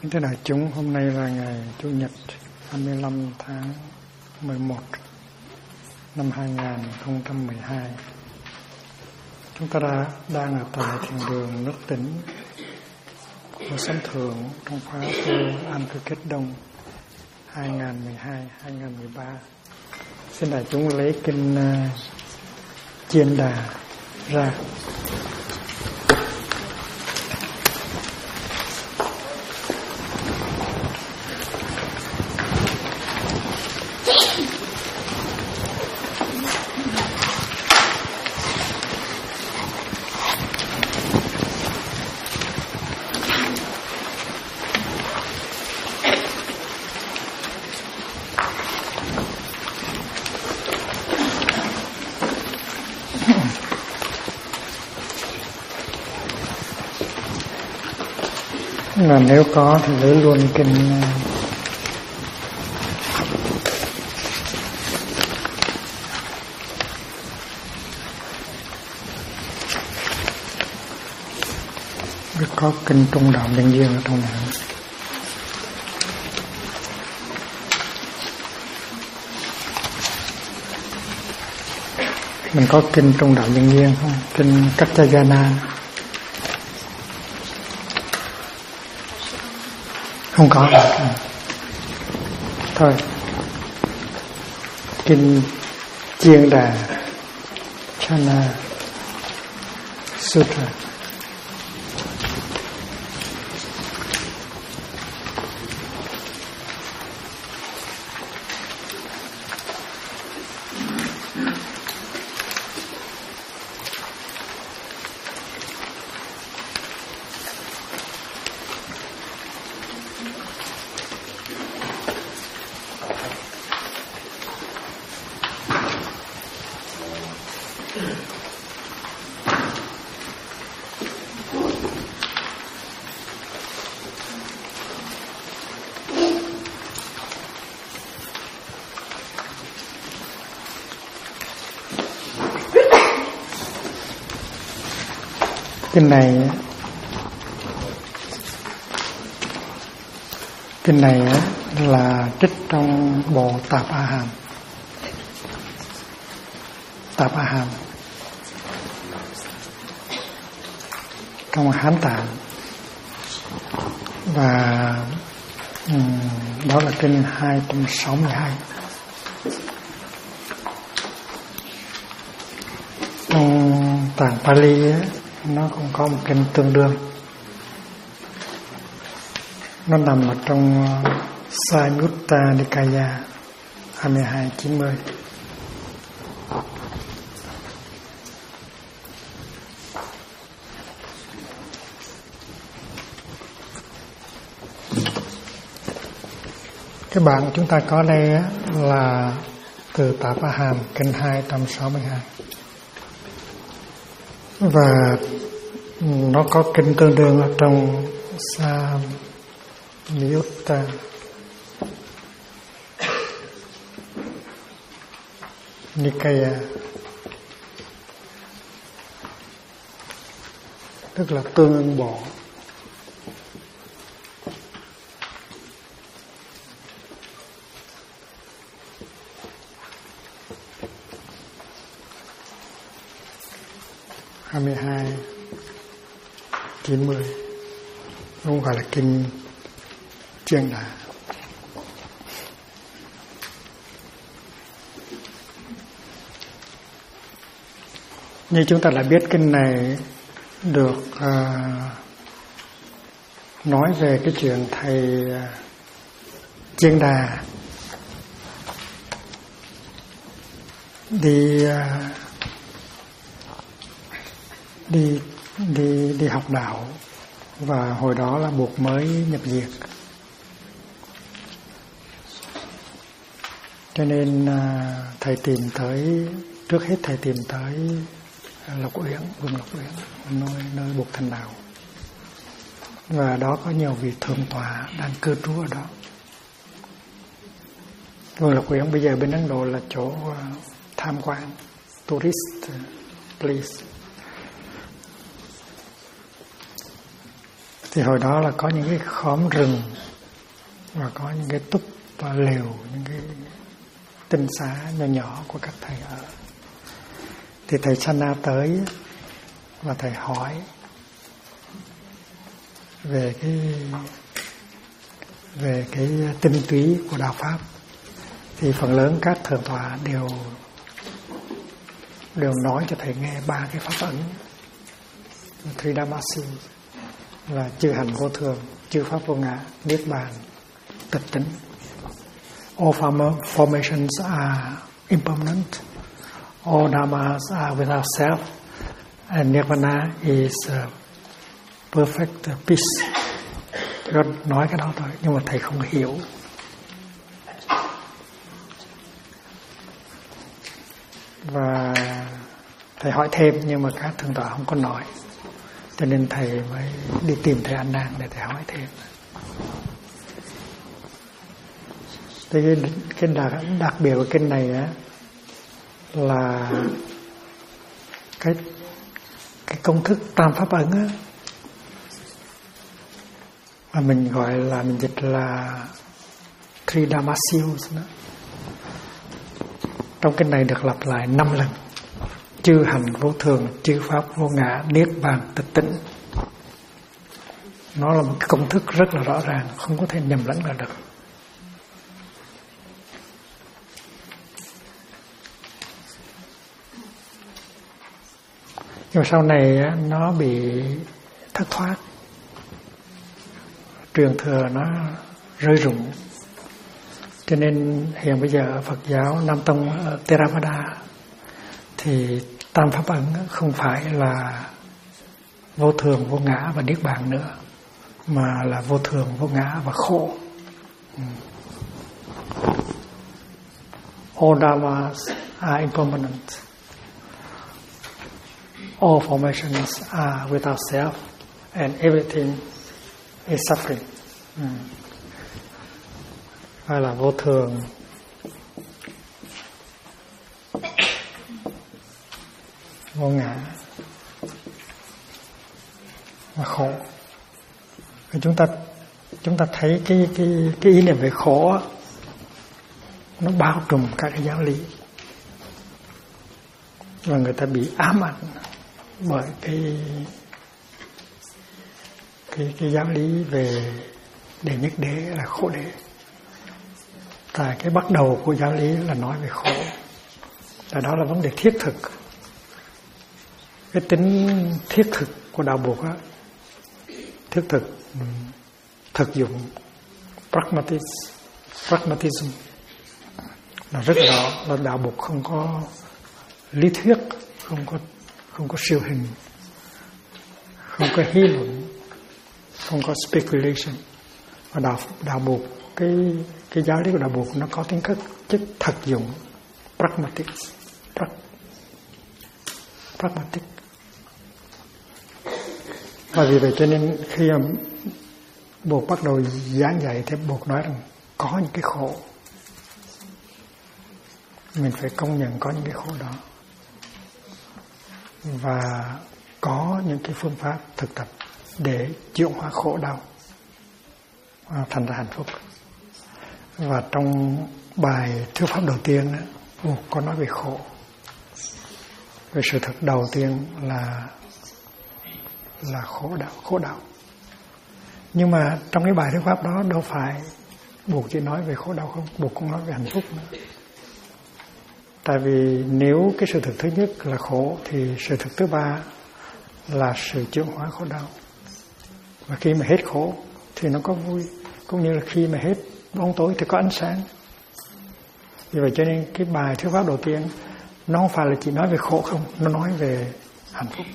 Kính thưa đại chúng, hôm nay là ngày Chủ nhật 25 tháng 11 năm 2012. Chúng ta đang ở tại thiền đường Nước Tĩnh của Sấm Thượng trong khóa tu An Cư Kết Đông 2012-2013. Xin đại chúng lấy kinh Chiên Đà ra. Là nếu có thì lấy luôn kinh có kinh Trung Đạo Nhân Duyên ở trong này. Mình có kinh Trung Đạo Nhân Duyên không? Kinh Kaccayana không có. Thôi, kinh Chiên Đà Chana Sutra. Kinh này là trích trong bộ Tạp A Hàm. Tạp A Hàm trong Hán Tạng, và đó là kinh 262. Trong Tạng Pali nó cũng có một kinh tương đương. Nó nằm ở trong Samyutta Nikaya 2290. Cái bản chúng ta có đây là từ Tạp A Hàm kinh 262. Và nó có kinh tương đương ở trong Samyutta Nikaya, tức là tương ưng bộ. Hai 90 không phải là kinh Chiên Đà. Như chúng ta đã biết, kinh này được nói về cái chuyện thầy Chiên Đà đi học đạo, và hồi đó là buộc mới nhập diệt, cho nên thầy tìm tới, trước hết thầy tìm tới Lộc Uyển, vùng Lộc Uyển, nơi buộc thành đạo, và đó có nhiều vị thượng tọa đang cư trú ở đó. Vùng Lộc Uyển bây giờ bên Ấn Độ là chỗ tham quan, tourist place. Thì hồi đó là có những cái khóm rừng và có những cái túp và lều, những cái tinh xá nhỏ nhỏ của các thầy ở. Thì thầy Channa tới và thầy hỏi về cái tinh túy của đạo pháp. Thì phần lớn các thượng tọa đều nói cho thầy nghe 3 cái pháp ấn Tridamasi là chư hành vô thường, chư pháp vô ngã, niết bàn, tịch tỉnh. All formations are impermanent. All dhammas are without self, and nirvana is perfect peace. Thầy nói cái đó thôi, nhưng mà thầy không hiểu. Và thầy hỏi thêm, nhưng mà các thượng tọa không có nói, cho nên thầy mới đi tìm thầy An Nan để thầy hỏi thêm. Thì cái đặc biệt của kinh này á là cái công thức tam pháp ấn á, mà mình gọi là, mình dịch là Tridamasius đó. Trong kinh này được lặp lại 5 lần: chư hành vô thường, chư pháp vô ngã, niết bàn, tịch tỉnh. Nó là một cái công thức rất là rõ ràng, không có thể nhầm lẫn là được. Nhưng mà sau này nó bị thất thoát, truyền thừa nó rơi rụng. Cho nên hiện bây giờ ở Phật giáo Nam Tông Theravada thì tam pháp ấn không phải là vô thường, vô ngã và niết bàn nữa, mà là vô thường, vô ngã và khổ. All dhammas are impermanent. All formations are without self, and everything is suffering. Hay là vô thường, vô ngã và khổ. Chúng ta thấy cái ý niệm về khổ nó bao trùm các cái giáo lý, và người ta bị ám ảnh bởi cái giáo lý về đệ nhất đế là khổ đế. Tại cái bắt đầu của giáo lý là nói về khổ, và đó là vấn đề thiết thực. Cái tính thiết thực của đạo Phật á, thiết thực, thực dụng, pragmatism là rất rõ. Là đạo Phật không có lý thuyết, không có siêu hình, không có hí luận, không có speculation. Và đạo Phật, cái giáo lý của đạo Phật nó có tính chất thực dụng, pragmatic. Và vì vậy cho nên khi Bụt bắt đầu giảng dạy thì Bụt nói rằng có những cái khổ, mình phải công nhận có những cái khổ đó, và có những cái phương pháp thực tập để chuyển hóa khổ đau thành ra hạnh phúc. Và trong bài thuyết pháp đầu tiên Bụt có nói về khổ. Về sự thật đầu tiên là khổ đau. Nhưng mà trong cái bài thuyết pháp đó đâu phải Bụt chỉ nói về khổ đau không, Bụt cũng nói về hạnh phúc nữa. Tại vì nếu cái sự thật thứ nhất là khổ thì sự thật thứ ba là sự chuyển hóa khổ đau. Và khi mà hết khổ thì nó có vui, cũng như là khi mà hết bóng tối thì có ánh sáng. Vì vậy cho nên cái bài thuyết pháp đầu tiên nó không phải là chỉ nói về khổ không, nó nói về hạnh phúc.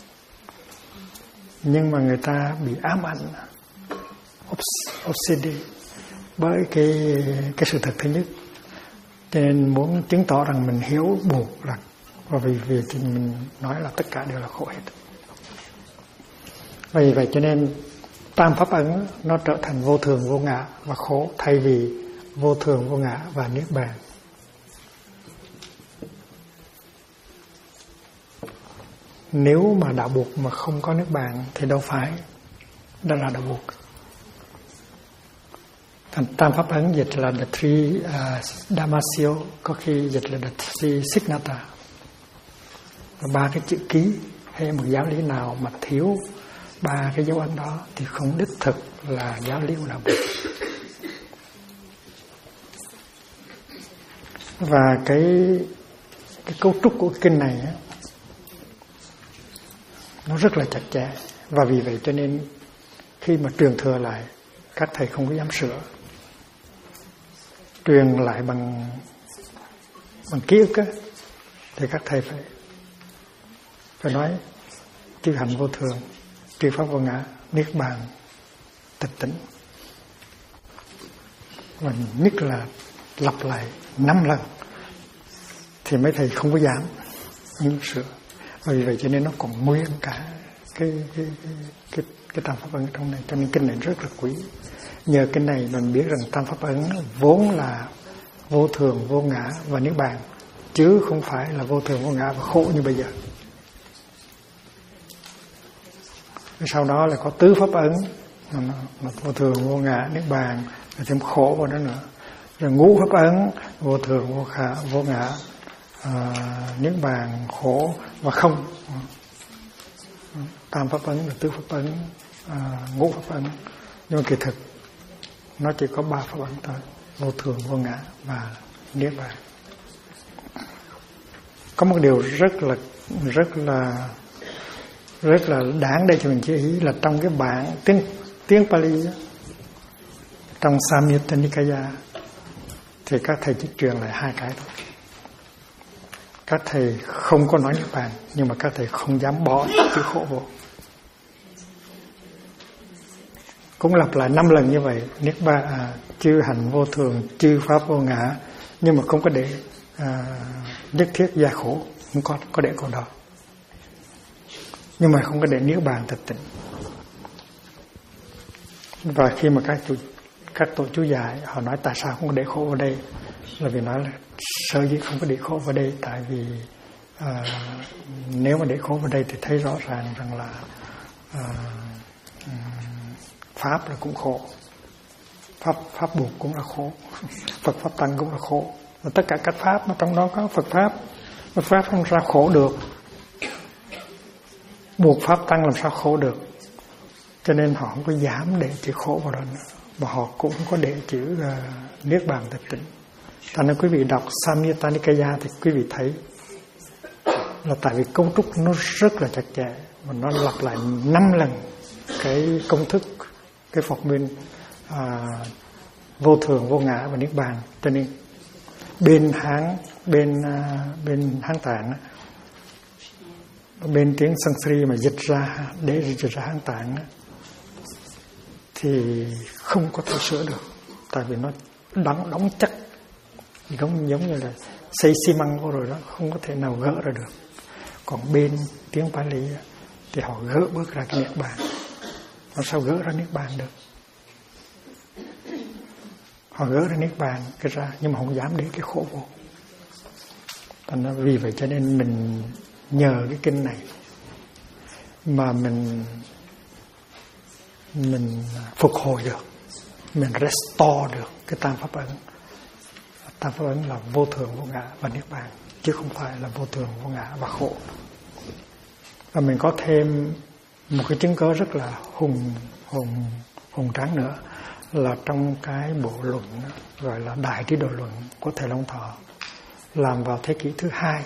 Nhưng mà người ta bị ám ảnh, obsessed bởi cái sự thật thứ nhất, cho nên muốn chứng tỏ rằng mình hiểu Bụt là, và vì thì mình nói là tất cả đều là khổ hết. Vì vậy cho nên tam pháp ấn nó trở thành vô thường, vô ngã và khổ, thay vì vô thường, vô ngã và niết bàn. Nếu mà đạo Bụt mà không có niết bàn thì đâu phải đó là đạo buộc. Thành tam pháp ấn dịch là the three Damasio, có khi dịch là the three signata. Và 3 cái chữ ký hay một giáo lý nào mà thiếu 3 cái dấu ấn đó thì không đích thực là giáo lý của đạo buộc. Và cái cấu trúc của kinh này á, nó rất là chặt chẽ, và vì vậy cho nên khi mà truyền thừa lại, các thầy không có dám sửa. Truyền lại bằng ký ức á, thì các thầy phải nói chư hạnh vô thường, chư pháp vô ngã, niết bàn, tịch tỉnh. Và nhất là lặp lại 5 lần thì mấy thầy không có dám sửa. Và vì vậy cho nên nó còn nguyên cả cái tam pháp ấn trong này, cho nên kinh này rất là quý. Nhờ kinh này mình biết rằng tam pháp ấn vốn là vô thường, vô ngã và niết bàn, chứ không phải là vô thường, vô ngã và khổ như bây giờ. Sau đó là có tứ pháp ấn, vô thường, vô ngã, niết bàn, rồi thêm khổ vào đó nữa. Rồi ngũ pháp ấn, vô thường, vô ngã, niết bàn, khổ và không. Tam pháp ấn là tứ pháp ấn, ngũ pháp ấn. Nhưng mà kỳ thực nó chỉ có 3 pháp ấn thôi: vô thường, vô ngã và niết bàn. Có một điều rất là đáng để cho mình chú ý là trong cái bản tiếng Pali, trong Samyutta Nikaya, thì các thầy chỉ truyền lại 2 cái thôi. Các thầy không có nói niết bàn, nhưng mà các thầy không dám bỏ chữ khổ vô. Cũng lặp lại 5 lần như vậy: niết bàn, chư hạnh vô thường, chư pháp vô ngã, nhưng mà không có để nhất thiết gia khổ, không có để câu đó. Nhưng mà không có để niết bàn tịch tỉnh. Và khi mà các tổ chú giải họ nói tại sao không có để khổ ở đây, là vì nói là sở dĩ không có để khổ vào đây, tại vì nếu mà để khổ vào đây thì thấy rõ ràng rằng là pháp là cũng khổ, pháp buộc cũng là khổ, Phật pháp tăng cũng là khổ, và tất cả các pháp mà trong đó có Phật pháp không sao khổ được, buộc pháp tăng làm sao khổ được. Cho nên họ không có dám để chữ khổ vào đó nữa, và họ cũng không có để chữ niết bàn tịch tỉnh. Thành nên quý vị đọc Samyutta Nikaya thì quý vị thấy là tại vì cấu trúc nó rất là chặt chẽ, mà nó lặp lại 5 lần cái công thức, cái phật nguyên vô thường, vô ngã và niết bàn. Cho nên bên Hán Tạng, bên tiếng Sanskrit mà dịch ra để dịch ra Hán Tạng thì không có thể sửa được, tại vì nó đóng chắc, giống như là xây xi măng vô rồi đó, không có thể nào gỡ ra được. Còn bên tiếng Pali thì họ gỡ bước ra cái niết bàn. Làm sao gỡ ra niết bàn được? Họ gỡ ra niết bàn cái ra, nhưng mà không dám để cái khổ vô. Thành ra vì vậy cho nên mình nhờ cái kinh này mà mình phục hồi được, mình restore được cái tam pháp ấn. Tam pháp ấn là vô thường, vô ngã và niết bàn, chứ không phải là vô thường, vô ngã và khổ. Và mình có thêm một cái chứng cớ rất là hùng tráng nữa, là trong cái bộ luận gọi là Đại Trí Độ Luận của thầy Long Thọ, làm vào thế kỷ thứ 2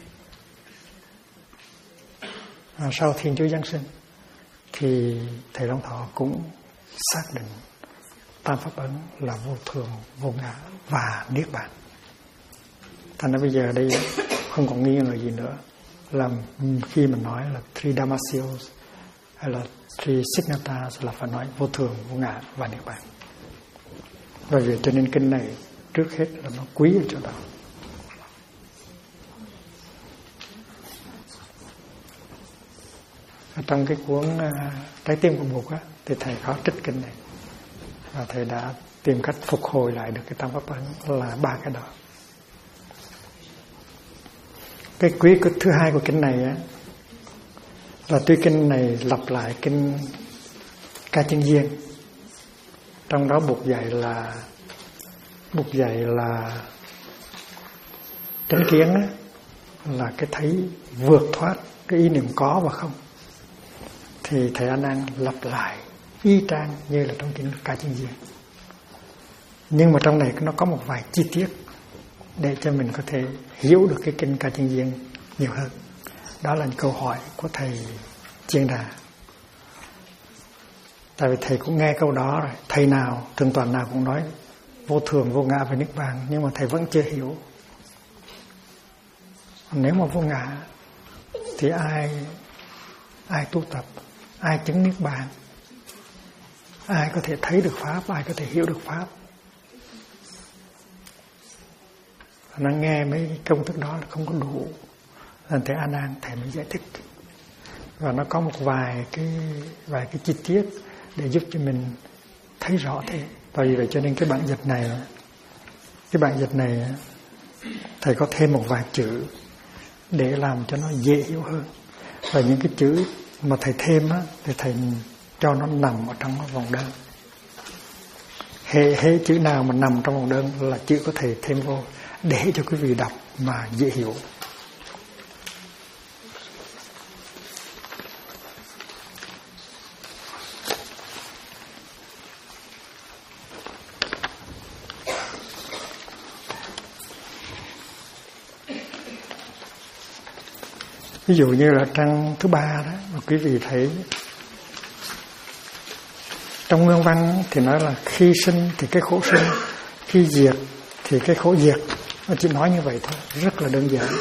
sau Thiên Chúa Giáng sinh, thì thầy Long Thọ cũng xác định tam pháp ấn là vô thường, vô ngã và niết bàn. Thành ra bây giờ đây không còn nghi ngờ gì nữa, là khi mình nói là three Damasios hay là three Signatas là phải nói vô thường, vô ngã và niết bàn. Và vì cho nên kinh này trước hết là nó quý ở chỗ đó. Trong cái cuốn Trái Tim của Bụt á, thì thầy có trích kinh này, và thầy đã tìm cách phục hồi lại được cái tam pháp ấn là 3 cái đó. Cái quý thứ 2 của kinh này á, là tuy kinh này lặp lại Ca Chân Viên. Trong đó buộc dạy là chánh kiến đó, là cái thấy vượt thoát cái ý niệm có và không. Thì thầy A Nan lặp lại y chang như là trong kinh Ca Chân Viên. Nhưng mà trong này nó có một vài chi tiết để cho mình có thể hiểu được cái kinh Ca Chân Viên nhiều hơn. Đó là câu hỏi của thầy Chiên Đà. Tại vì thầy cũng nghe câu đó rồi. Thầy nào, thượng toàn nào cũng nói vô thường, vô ngã và niết bàn, nhưng mà thầy vẫn chưa hiểu. Nếu mà vô ngã thì ai tu tập, ai chứng niết bàn, ai có thể thấy được pháp, ai có thể hiểu được pháp. Nó nghe mấy công thức đó là không có đủ. Nên thầy A Nan thầy mới giải thích. Và nó có một vài cái chi tiết để giúp cho mình thấy rõ thế. Bởi vậy cho nên cái bản dịch này thầy có thêm một vài chữ để làm cho nó dễ hiểu hơn. Và những cái chữ mà thầy thêm á, thì thầy cho nó nằm ở trong vòng đơn. Hệ chữ nào mà nằm trong vòng đơn là chữ có thể thêm vô để cho quý vị đọc mà dễ hiểu. Ví dụ như là trang thứ 3 đó, mà quý vị thấy trong nguyên văn thì nói là khi sinh thì cái khổ sinh, khi diệt thì cái khổ diệt. Nó chỉ nói như vậy thôi, rất là đơn giản.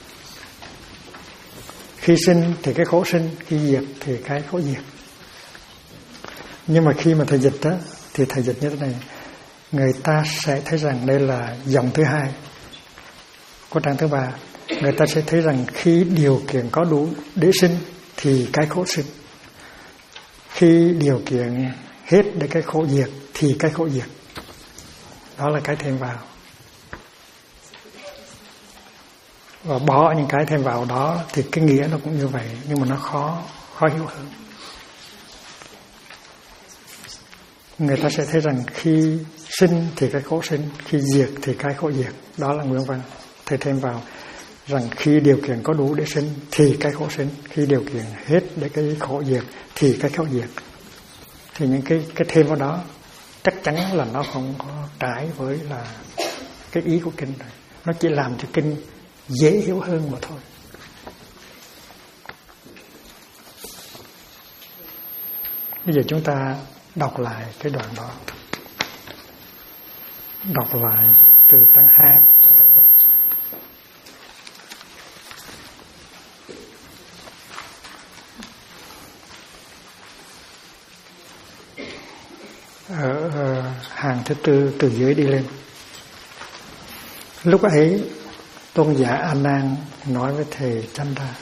Khi sinh thì cái khổ sinh, khi diệt thì cái khổ diệt. Nhưng mà khi mà thầy dịch đó, thì thầy dịch như thế này, người ta sẽ thấy rằng đây là dòng thứ 2 của trang thứ 3. Người ta sẽ thấy rằng khi điều kiện có đủ để sinh thì cái khổ sinh, khi điều kiện hết để cái khổ diệt thì cái khổ diệt. Đó là cái thêm vào. Và bỏ những cái thêm vào đó thì cái nghĩa nó cũng như vậy, nhưng mà nó khó hiểu hơn. Người ta sẽ thấy rằng khi sinh thì cái khổ sinh, khi diệt thì cái khổ diệt. Đó là nguyên văn. Thầy thêm vào rằng khi điều kiện có đủ để sinh thì cái khổ sinh, khi điều kiện hết để cái khổ diệt thì cái khổ diệt. Thì những cái thêm vào đó chắc chắn là nó không có trái với là cái ý của kinh này. Nó chỉ làm cho kinh dễ hiểu hơn mà thôi. Bây giờ chúng ta đọc lại cái đoạn đó. Đọc lại từ trang 2. Ở hàng thứ 4 từ dưới đi lên. Lúc ấy tôn giả A Nan nói với thầy Chanda: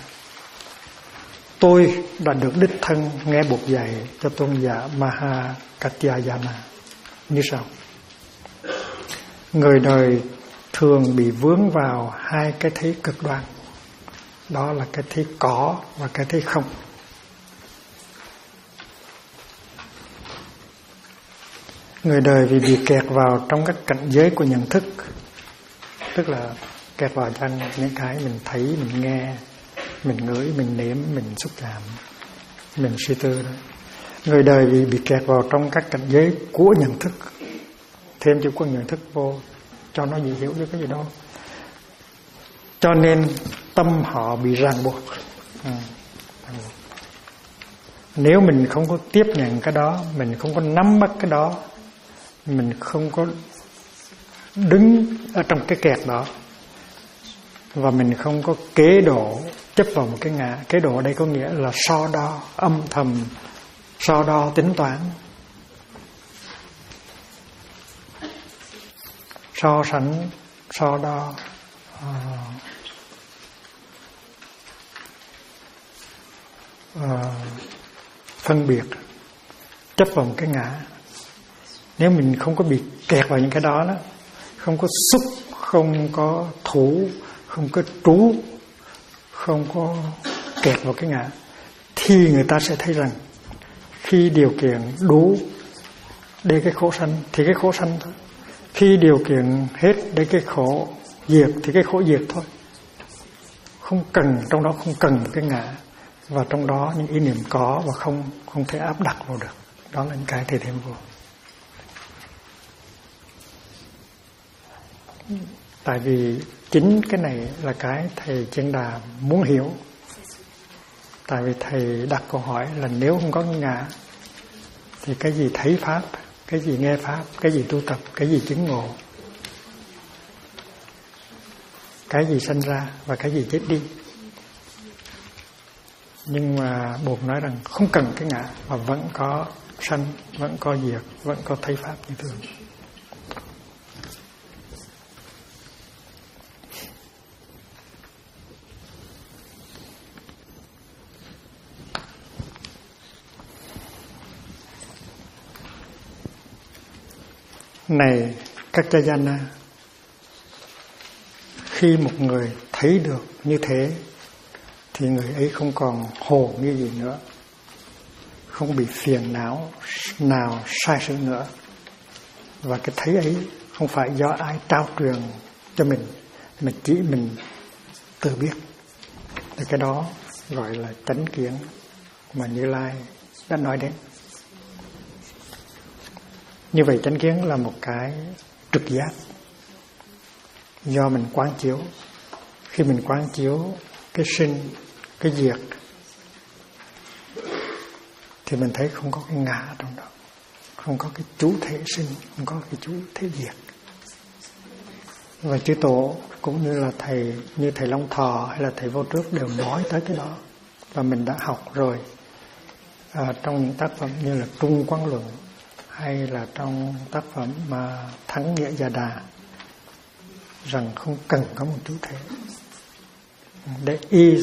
tôi đã được đích thân nghe buộc dạy cho tôn giả Maha Katyayana như sau. Người đời thường bị vướng vào 2 cái thấy cực đoan. Đó là cái thấy có và cái thấy không. Người đời vì bị kẹt vào trong các cảnh giới của nhận thức, tức là kẹt vào trong những cái mình thấy, mình nghe, mình ngửi, mình nếm, mình xúc chạm, mình suy tư đó. Người đời vì bị kẹt vào trong các cảnh giới của nhận thức, thêm chữ của nhận thức vô cho nó dễ hiểu được cái gì đó, cho nên tâm họ bị ràng buộc. Nếu mình không có tiếp nhận cái đó, mình không có nắm bắt cái đó, mình không có đứng ở trong cái kẹt đó, và mình không có kế độ chấp vào một cái ngã. Kế độ ở đây có nghĩa là so đo, âm thầm so đo tính toán, so sánh, so đo, phân biệt, chấp vào một cái ngã. Nếu mình không có bị kẹt vào những cái đó, không có xúc, không có thủ, không có trú, không có kẹt vào cái ngã, thì người ta sẽ thấy rằng khi điều kiện đủ để cái khổ sanh thì cái khổ sanh thôi. Khi điều kiện hết để cái khổ diệt thì cái khổ diệt thôi. Không cần, trong đó không cần cái ngã, và trong đó những ý niệm có và không thể áp đặt vào được. Đó là những cái thầy thêm vô. Tại vì chính cái này là cái thầy Chân Đà muốn hiểu. Tại vì thầy đặt câu hỏi là nếu không có ngã thì cái gì thấy pháp, cái gì nghe pháp, cái gì tu tập, cái gì chứng ngộ, cái gì sanh ra và cái gì chết đi. Nhưng mà Bụt nói rằng không cần cái ngã mà vẫn có sanh, vẫn có diệt, vẫn có thấy pháp như thường. Này các Jayana, khi một người thấy được như thế thì người ấy không còn hồ nghi gì nữa, không bị phiền não nào sai sự nữa. Và cái thấy ấy không phải do ai trao truyền cho mình, mà chỉ mình tự biết. Thì cái đó gọi là chánh kiến mà Như Lai đã nói đến. Như vậy chánh kiến là một cái trực giác do mình quán chiếu. Khi mình quán chiếu cái sinh, cái diệt thì mình thấy không có cái ngã trong đó, không có cái chủ thể sinh, không có cái chủ thể diệt. Và chư tổ cũng như là thầy Long Thọ hay là thầy Vô Trước đều nói tới cái đó, và mình đã học rồi trong những tác phẩm như là Trung Quán Luận hay là trong tác phẩm mà Thắng Nghĩa Già Đà, rằng không cần có một chủ thể. There is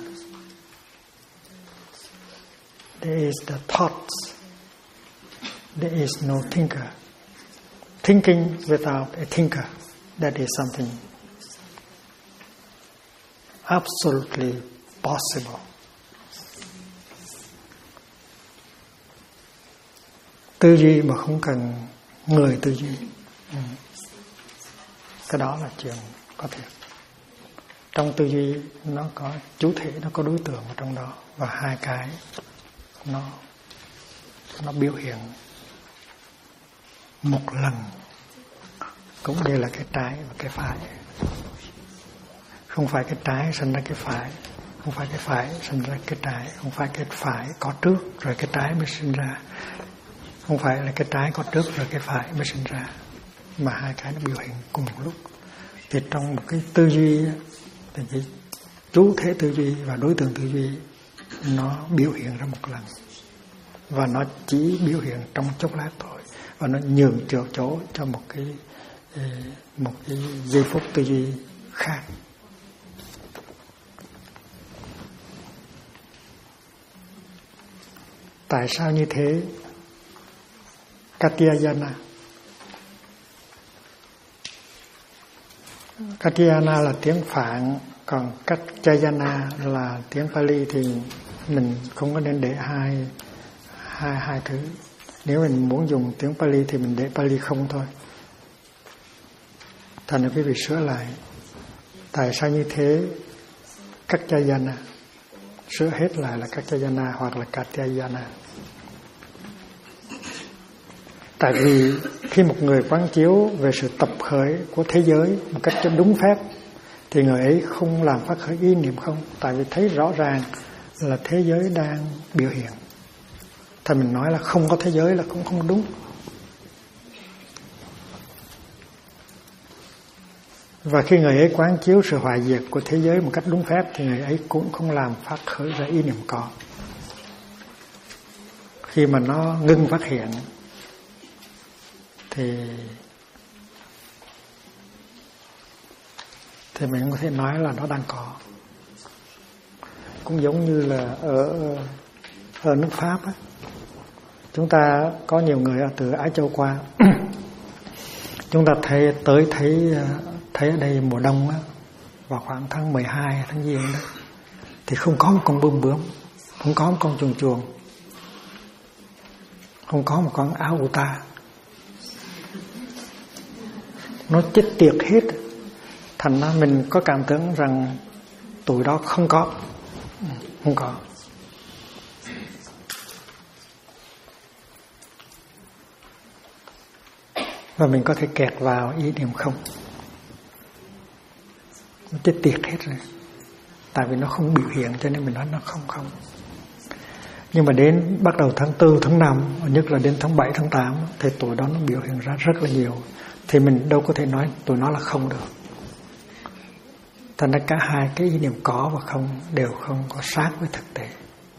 the thoughts. There is no thinker. Thinking without a thinker, that is something absolutely possible. Tư duy mà không cần người tư duy, cái đó là chuyện có thể. Trong tư duy nó có chủ thể, nó có đối tượng ở trong đó, và hai cái nó biểu hiện một lần, cũng đều là cái trái và cái phải. Không phải cái trái sinh ra cái phải, không phải cái phải sinh ra cái trái, không phải cái phải có trước rồi cái trái mới sinh ra, không phải là cái trái có trước rồi cái phải mới sinh ra, mà hai cái nó biểu hiện cùng một lúc. Thì trong một cái tư duy thì cái chủ thể tư duy và đối tượng tư duy nó biểu hiện ra một lần, và nó chỉ biểu hiện trong chốc lát thôi, và nó nhường chỗ cho một cái giây phút tư duy khác. Tại sao như thế? Katyayana. Katyayana là tiếng Phạn, còn Katyayana là tiếng Pali, thì mình không có nên để hai thứ. Nếu mình muốn dùng tiếng Pali thì mình để Pali không thôi. Thành ra quý vị sửa lại. Tại sao như thế? Katyayana. Sửa hết lại là Katyayana hoặc là Katyayana. Tại vì khi một người quán chiếu về sự tập khởi của thế giới một cách cho đúng phép thì người ấy không làm phát khởi ý niệm không. Tại vì thấy rõ ràng là thế giới đang biểu hiện. Thì mình nói là không có thế giới là cũng không đúng. Và khi người ấy quán chiếu sự hoại diệt của thế giới một cách đúng phép thì người ấy cũng không làm phát khởi ra ý niệm có. Khi mà nó ngưng phát hiện thì mình có thể nói là nó đang có. Cũng giống như là ở nước Pháp á, chúng ta có nhiều người từ Á Châu qua chúng ta thấy ở đây mùa đông á, vào khoảng tháng 12 tháng Giêng đó, thì không có một con bướm, không có một con chuồn chuồn, không có một con áo Uta. Nó chết tiệt hết. Thành ra mình có cảm tưởng rằng tụi đó không có. Và mình có thể kẹt vào ý niệm không. Nó chết tiệt hết rồi. Tại vì nó không biểu hiện cho nên mình nói nó không. Nhưng mà đến bắt đầu tháng 4, tháng 5, nhất là đến tháng 7, tháng 8 thì tụi đó nó biểu hiện ra rất là nhiều. Thì mình đâu có thể nói tụi nó là không được. Thành ra cả hai cái ý niệm có và không đều không có sát với thực tế.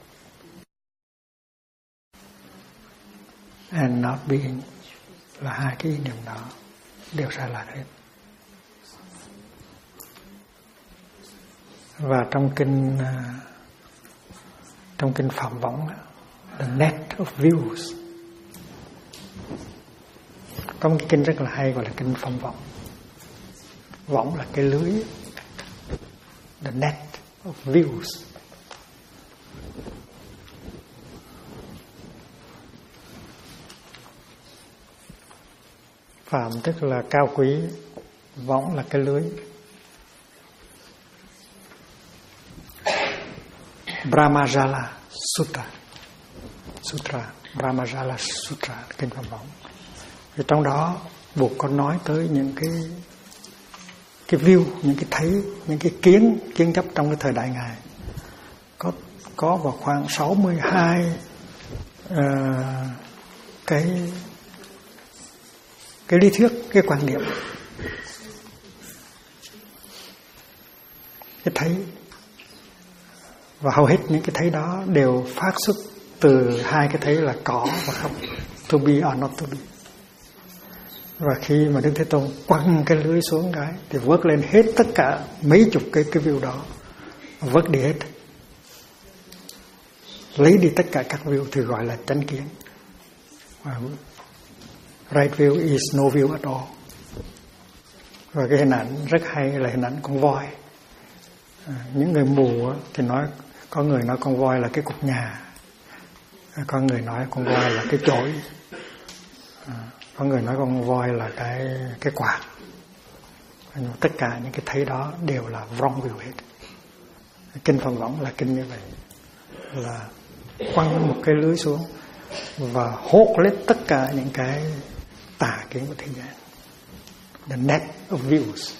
And not being là hai cái ý niệm đó đều sai lạc hết. Và trong kinh Phạm Võng, the net of views, có một cái kinh rất là hay gọi là kinh Phạm Võng. Võng là cái lưới, the net of views. Phạm tức là cao quý, võng là cái lưới. Brahmajala Sutra, Brahmajala Sutra, kinh Phạm Võng. Thì trong đó buộc con nói tới những cái view, những cái thấy, những cái kiến chấp trong cái thời đại Ngài. Có vào khoảng 62 cái lý thuyết, cái quan điểm, cái thấy. Và hầu hết những cái thấy đó đều phát xuất từ hai cái thấy là có và không, to be or not to be. Và khi mà Đức Thế Tôn quăng cái lưới xuống cái thì vớt lên hết tất cả mấy chục cái view đó, vớt đi hết, lấy đi tất cả các view thì gọi là chánh kiến. Right view is no view at all. Và cái hình ảnh rất hay là hình ảnh con voi. Những người mù thì nói, có người nói con voi là cái cục nhà, có người nói con voi là cái chổi, có người nói con voi là cái quạt. Tất cả những cái thấy đó đều là wrong view hết. Kinh Phạm Võng là kinh như vậy, là quăng một cái lưới xuống và hốt lên tất cả những cái tà kiến của thế gian. The net of views.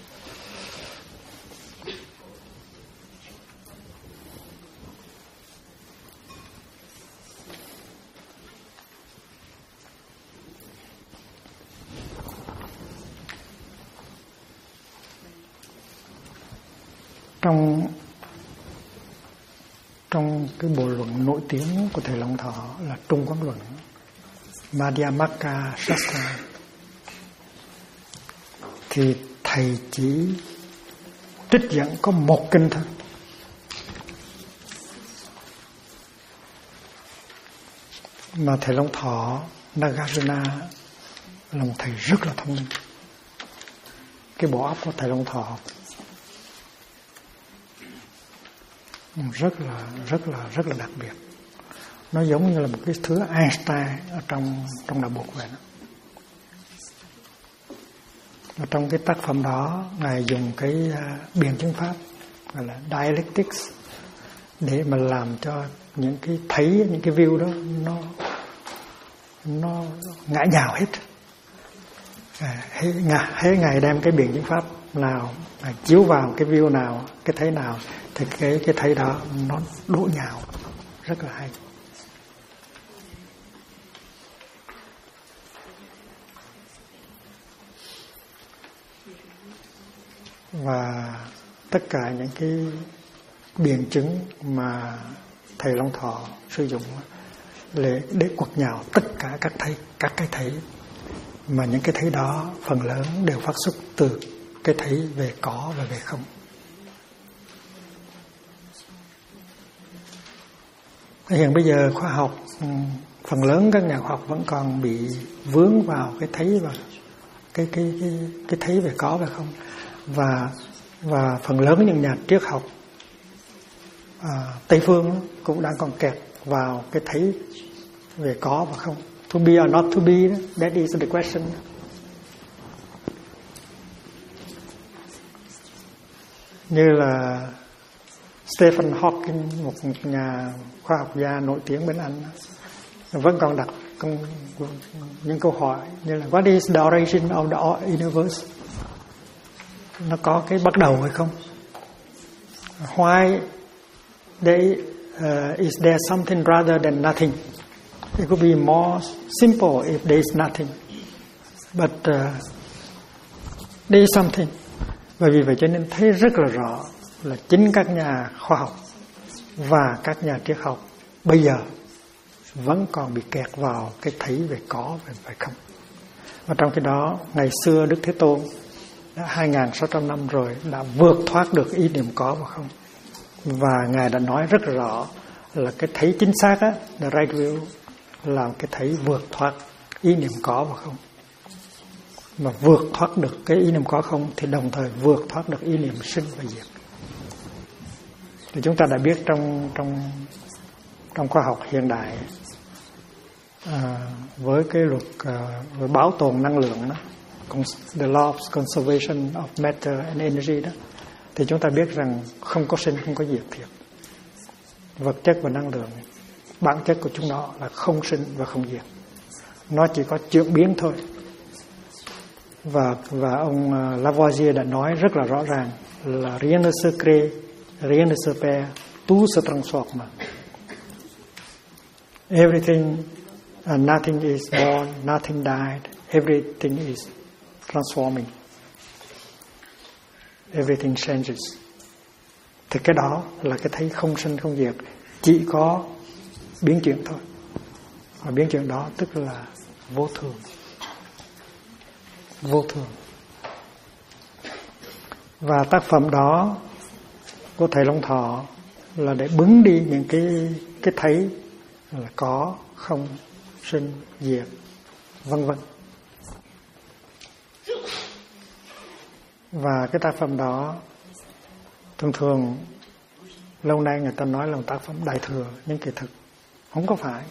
Trong cái bộ luận nổi tiếng của thầy Long Thọ là Trung Quán Luận, Madhyamaka Shastra, thì thầy chỉ trích dẫn có một kinh thôi. Mà thầy Long Thọ Nagarjuna là một thầy rất là thông minh. Cái bộ óc của thầy Long Thọ rất là đặc biệt. Nó giống như là một cái thứ Einstein ở trong đạo Phật vậy đó. Và trong cái tác phẩm đó, Ngài dùng cái biện chứng pháp gọi là dialectics để mà làm cho những cái thấy, những cái view đó nó ngã nhào hết. Ngài đem cái biện chứng pháp nào chiếu vào cái view nào, cái thấy nào thì cái thấy đó nó đổ nhào, rất là hay. Và tất cả những cái biện chứng mà thầy Long Thọ sử dụng để quật nhào tất cả các cái thấy, mà những cái thấy đó phần lớn đều phát xuất từ cái thấy về có và về không. Hiện bây giờ khoa học, phần lớn các nhà khoa học vẫn còn bị vướng vào cái thấy và cái thấy về có và không, và phần lớn những nhà triết học Tây phương cũng đang còn kẹt vào cái về có và không. To be or not to be, that is the question. Như là Stephen Hawking, một nhà khoa học gia nổi tiếng bên Anh, vẫn còn đặt những câu hỏi như là what is the origin of the universe? Nó có cái bắt đầu hay không? Why is there something rather than nothing? It could be more simple if there is nothing, but there is something. Bởi vì vậy cho nên thấy rất là rõ là chính các nhà khoa học và các nhà triết học bây giờ vẫn còn bị kẹt vào cái thấy về có và về không. Và trong khi đó ngày xưa Đức Thế Tôn đã 2.600 năm rồi đã vượt thoát được ý niệm có và không. Và Ngài đã nói rất rõ là cái thấy chính xác á, the right view, là cái thấy vượt thoát ý niệm có và không. Mà vượt thoát được cái ý niệm có không thì đồng thời vượt thoát được ý niệm sinh và diệt. Thì chúng ta đã biết trong khoa học hiện đại, với cái luật về bảo tồn năng lượng đó, the law of conservation of matter and energy đó, thì chúng ta biết rằng không có sinh không có diệt thiệt. Vật chất và năng lượng, bản chất của chúng nó là không sinh và không diệt, nó chỉ có chuyển biến thôi. Và ông Lavoisier đã nói rất là rõ ràng là rien ne se crée, rien ne se perd, tout se transforme. Everything and nothing is born, nothing died, everything is transforming. Everything changes. Thì cái đó là cái thấy không sinh không diệt, chỉ có biến chuyển thôi. Và biến chuyển đó tức là vô thường. Vô thường. Và tác phẩm đó của thầy Long Thọ là để bứng đi những cái thấy là có, không, sinh, diệt, vân vân. Và cái tác phẩm đó thường lâu nay người ta nói là một tác phẩm đại thừa, nhưng kỳ thực không có phải.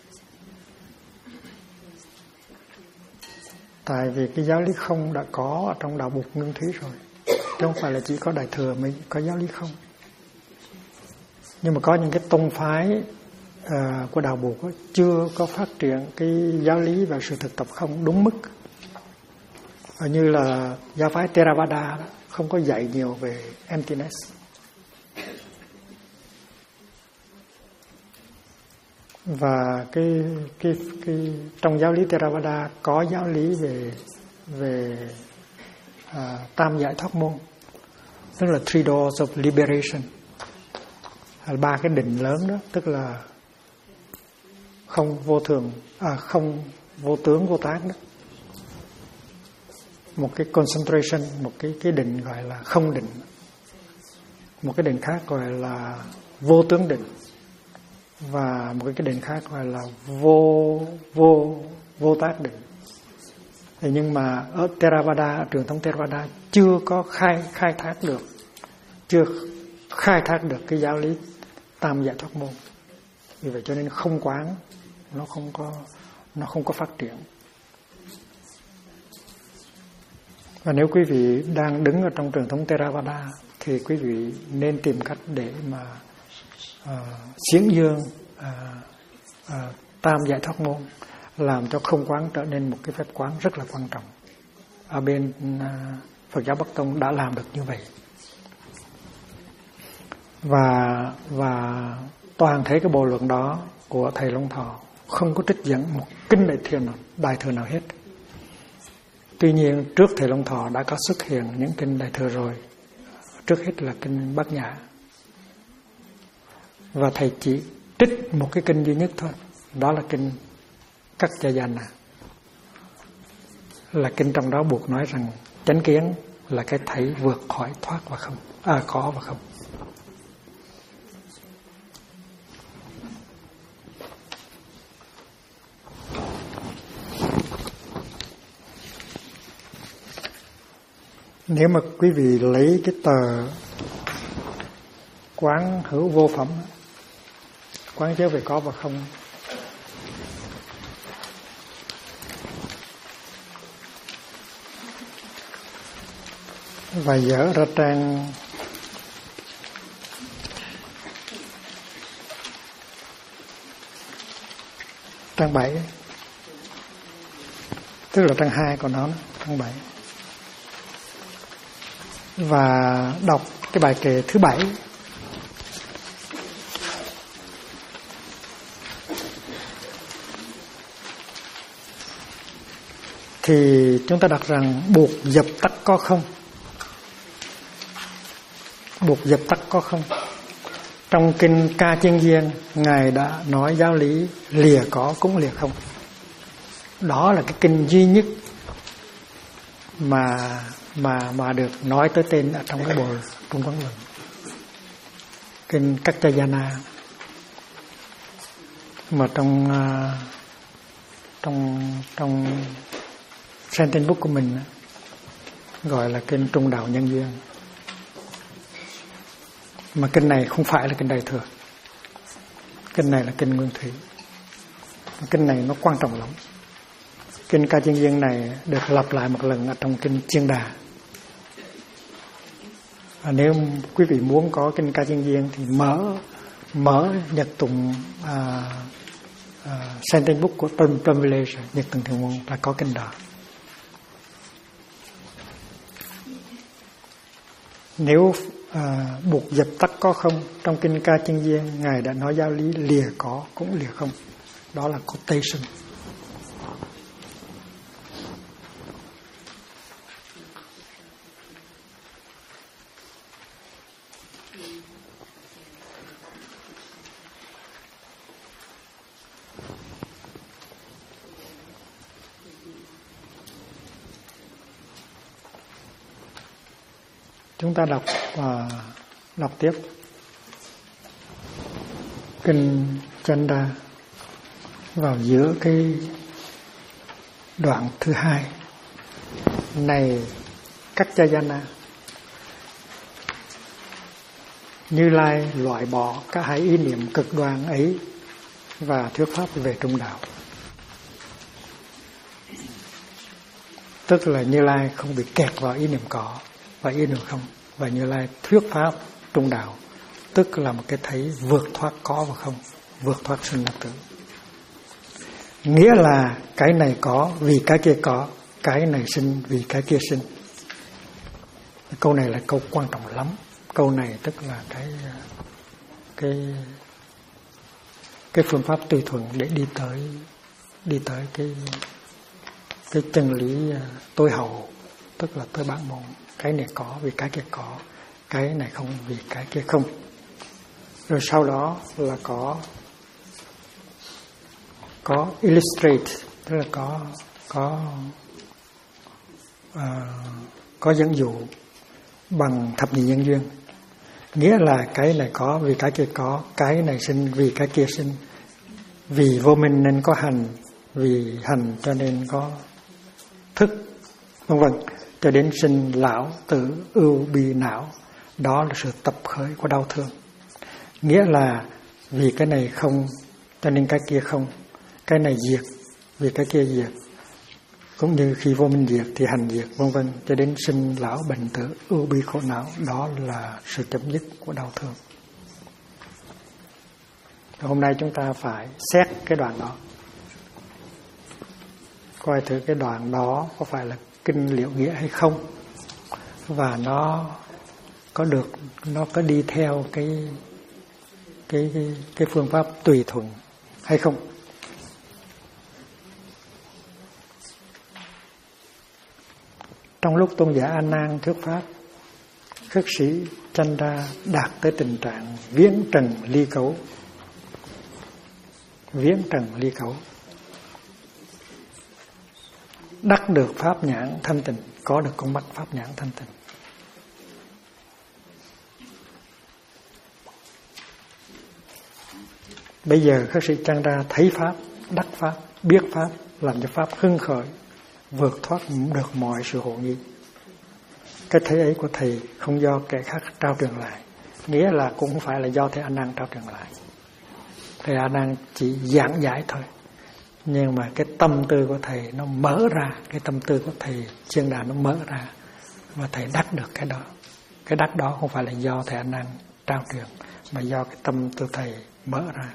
Tại vì cái giáo lý không đã có ở trong đạo Bụt Nguyên Thủy rồi, chứ không phải là chỉ có đại thừa mới có giáo lý không. Nhưng mà có những cái tông phái của đạo Bụt chưa có phát triển cái giáo lý và sự thực tập không đúng mức. Như là giáo phái Theravada đó, không có dạy nhiều về emptiness. Và cái trong giáo lý Theravada có giáo lý về tam giải thoát môn, tức là three doors of liberation, ba cái định lớn đó, tức là không vô thường, không vô tướng vô tác đó. Một cái concentration, một cái định gọi là không định, một cái định khác gọi là vô tướng định, và một cái định khác gọi là vô tác định. Thì nhưng mà ở Theravada, truyền thống Theravada chưa có khai thác được cái giáo lý tam giải thoát môn. Vì vậy cho nên không quán nó không có phát triển. Và nếu quý vị đang đứng ở trong truyền thống Theravada thì quý vị nên tìm cách để mà xiển dương tam giải thoát môn, làm cho không quán trở nên một cái phép quán rất là quan trọng. Ở bên Phật giáo Bắc Tông đã làm được như vậy. Và toàn thể cái bộ luận đó của thầy Long Thọ không có trích dẫn một kinh đại thừa nào hết. Tuy nhiên trước thầy Long Thọ đã có xuất hiện những kinh đại thừa rồi. Trước hết là kinh Bát Nhã. Và thầy chỉ trích một cái kinh duy nhất thôi, đó là kinh Kaccayana. Là kinh trong đó buộc nói rằng chánh kiến là cái thấy vượt khỏi thoát và không, có và không. Nếu mà quý vị lấy cái tờ Quán Hữu Vô Phẩm, quán chiếu về có và không, và dở ra trang 7, tức là trang 2 của nó, trang 7, và đọc cái bài kệ thứ 7. Thì chúng ta đặt rằng buộc dập tắt có không? Buộc dập tắt có không? Trong kinh Ca Chiên Giên, Ngài đã nói giáo lý lìa có cũng lìa không. Đó là cái kinh duy nhất mà được nói tới tên ở trong cái bộ Trung Quán Luận, kinh Kaccayana, mà trong sentence book của mình gọi là kinh Trung Đạo Nhân Duyên. Mà kinh này không phải là kinh Đại Thừa, kinh này là kinh Nguyên Thủy. Kinh này nó quan trọng lắm. Kinh Ca Chiên Giên này được lặp lại một lần ở trong kinh Chiên Đà. Nếu quý vị muốn có kinh Ca Chiên Giên thì mở Nhật Tụng sentence book của Plum Village, Nhật Tụng Thiền Môn là có kinh đó. Nếu buộc dập tắt có không, trong kinh Ca Chiên Giên Ngài đã nói giáo lý lìa có cũng lìa không. Đó là quotation. Chúng ta đọc tiếp kinh Chanda vào giữa cái đoạn thứ 2 này. Kaccayana, Như Lai loại bỏ các hai ý niệm cực đoan ấy và thuyết pháp về trung đạo. Tức là Như Lai không bị kẹt vào ý niệm có và ý niệm không, và Như Lai thuyết pháp trung đạo, tức là một cái thấy vượt thoát có và không, vượt thoát sinh lập tử. Nghĩa là cái này có vì cái kia có, cái này sinh vì cái kia sinh. Câu này là câu quan trọng lắm. Câu này tức là cái phương pháp tùy thuận để đi tới cái chân lý tối hậu, tức là tới bản môn. Cái này có vì cái kia có, cái này không vì cái kia không. Rồi sau đó là có illustrate, tức là có dẫn dụ bằng thập nhị nhân duyên. Nghĩa là cái này có vì cái kia có, cái này sinh vì cái kia sinh, vì vô minh nên có hành, vì hành cho nên có thức, vân vân, cho đến sinh lão tử ưu bi não. Đó là sự tập khởi của đau thương. Nghĩa là vì cái này không cho nên cái kia không, cái này diệt vì cái kia diệt, cũng như khi vô minh diệt thì hành diệt, vân vân, cho đến sinh lão bệnh tử ưu bi khổ não. Đó là sự chấm dứt của đau thương. Hôm nay chúng ta phải xét cái đoạn đó, coi thử cái đoạn đó có phải là kinh Liệu Nghĩa hay không, và nó có đi theo cái phương pháp tùy thuận hay không. Trong lúc tôn giả A Nan thuyết pháp, khất sĩ Chanda đạt tới tình trạng viễn trần ly cấu. Viễn trần ly cấu, đắc được pháp nhãn thanh tịnh, có được con mắt pháp nhãn thanh tịnh. Bây giờ khất sĩ Chanda thấy pháp, đắc pháp, biết pháp, làm cho pháp hưng khởi, vượt thoát được mọi sự hộ nghi. Cái thấy ấy của thầy không do kẻ khác trao truyền lại, nghĩa là cũng không phải là do thầy A Nan trao truyền lại. Thầy A Nan chỉ giảng giải thôi, nhưng mà cái tâm tư của thầy nó mở ra, cái tâm tư của thầy Chiên Đà nó mở ra, và thầy đắc được cái đó. Cái đắc đó không phải là do thầy A Nan trao truyền, mà do cái tâm từ thầy mở ra.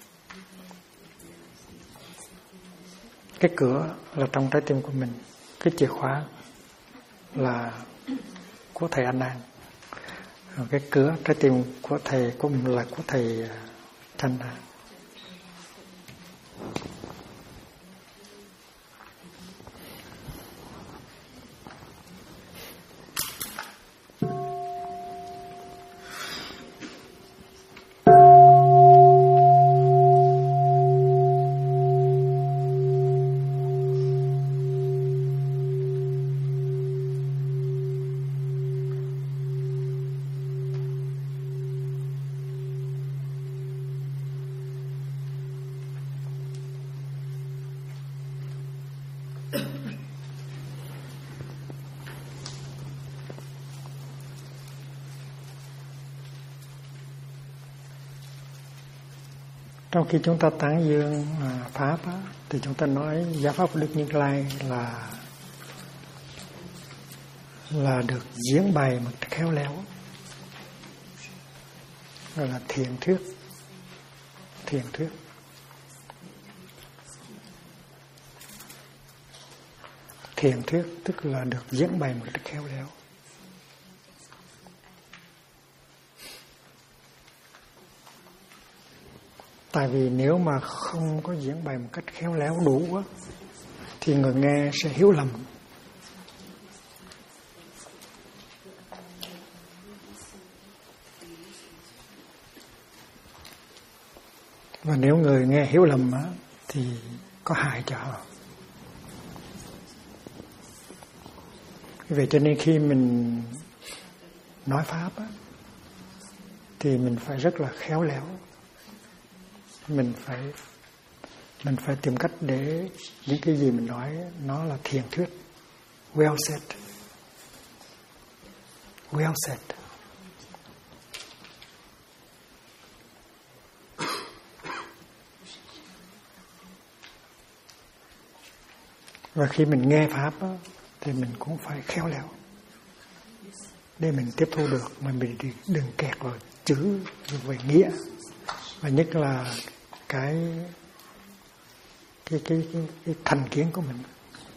Cái cửa là trong trái tim của mình, cái chìa khóa là của thầy A Nan. Cái cửa trái tim của thầy của mình là của thầy Chanda. Trong khi chúng ta tán dương Pháp á, thì chúng ta nói giáo Pháp của Đức Như Lai là được diễn bày một cách khéo léo, gọi là thiền thuyết. Thiền thuyết tức là được diễn bày một cách khéo léo. Tại vì nếu mà không có diễn bày một cách khéo léo đủ á, thì người nghe sẽ hiểu lầm. Và nếu người nghe hiểu lầm á, thì có hại cho họ. Vậy cho nên khi mình nói Pháp á, thì mình phải rất là khéo léo. Mình phải tìm cách để những cái gì mình nói nó là thiền thuyết. Well said. Và khi mình nghe Pháp á, thì mình cũng phải khéo léo để mình tiếp thu được, mà mình đừng kẹt vào chữ về nghĩa. Và nhất là cái thành kiến của mình.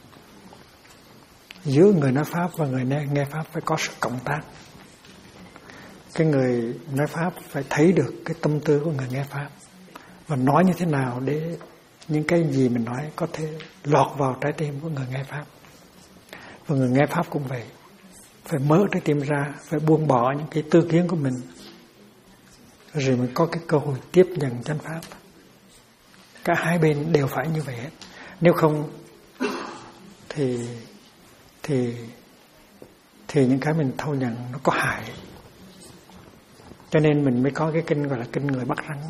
Giữa người nói Pháp và người nghe Pháp phải có sự cộng tác. Cái người nói Pháp phải thấy được cái tâm tư của người nghe Pháp và nói như thế nào để những cái gì mình nói có thể lọt vào trái tim của người nghe Pháp. Và người nghe Pháp cũng vậy, phải mở trái tim ra, phải buông bỏ những cái tư kiến của mình, rồi mình có cái cơ hội tiếp nhận chánh Pháp. Cả hai bên đều phải như vậy hết. Nếu không thì những cái mình thâu nhận nó có hại. Cho nên mình mới có cái kinh gọi là kinh người bắt rắn.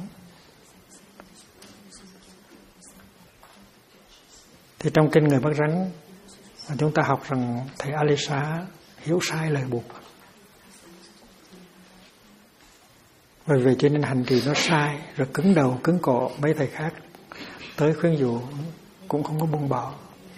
Thì trong kinh người bắt rắn chúng ta học rằng thầy Alisa hiểu sai lời Bụt. Bởi vì cho nên hành trì nó sai, rồi cứng đầu cứng cổ. Mấy thầy khác tới khuyên dụ cũng không có buông bỏ.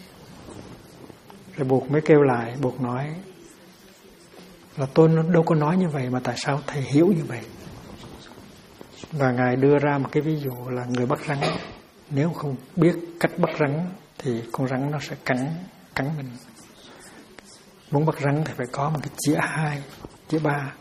Rồi Bụt mới kêu lại, Bụt nói là tôi đâu có nói như vậy, mà tại sao thầy hiểu như vậy? Và Ngài đưa ra một cái ví dụ là người bắt rắn, nếu không biết cách bắt rắn thì con rắn nó sẽ cắn mình. Muốn bắt rắn thì phải có một cái chĩa 2, chĩa 3.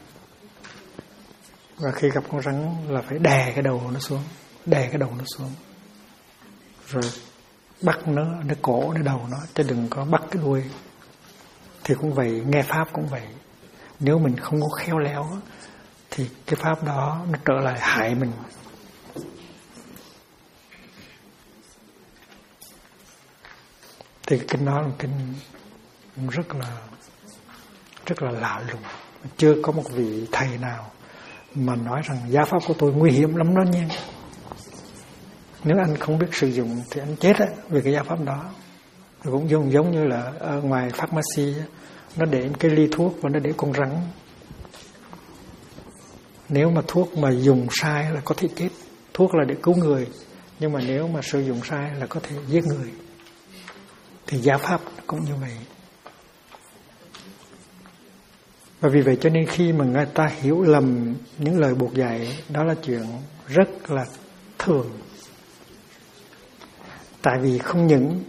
Và khi gặp con rắn là phải đè cái đầu nó xuống, rồi bắt nó cổ, nó đầu nó, chứ đừng có bắt cái đuôi. Thì cũng vậy, nghe Pháp cũng vậy. Nếu mình không có khéo léo thì cái Pháp đó nó trở lại hại mình. Thì cái kinh đó là kinh rất là lạ lùng. Chưa có một vị thầy nào mà nói rằng giáo Pháp của tôi nguy hiểm lắm đó nha. Nếu anh không biết sử dụng thì anh chết á, vì cái giáo Pháp đó. Cũng giống như là ở ngoài pharmacy nó để cái ly thuốc và nó để con rắn. Nếu mà thuốc mà dùng sai là có thể chết. Thuốc là để cứu người, nhưng mà nếu mà sử dụng sai là có thể giết người. Thì giáo Pháp cũng như vậy. Và vì vậy cho nên khi mà người ta hiểu lầm những lời Bụt dạy, đó là chuyện rất là thường. Tại vì không những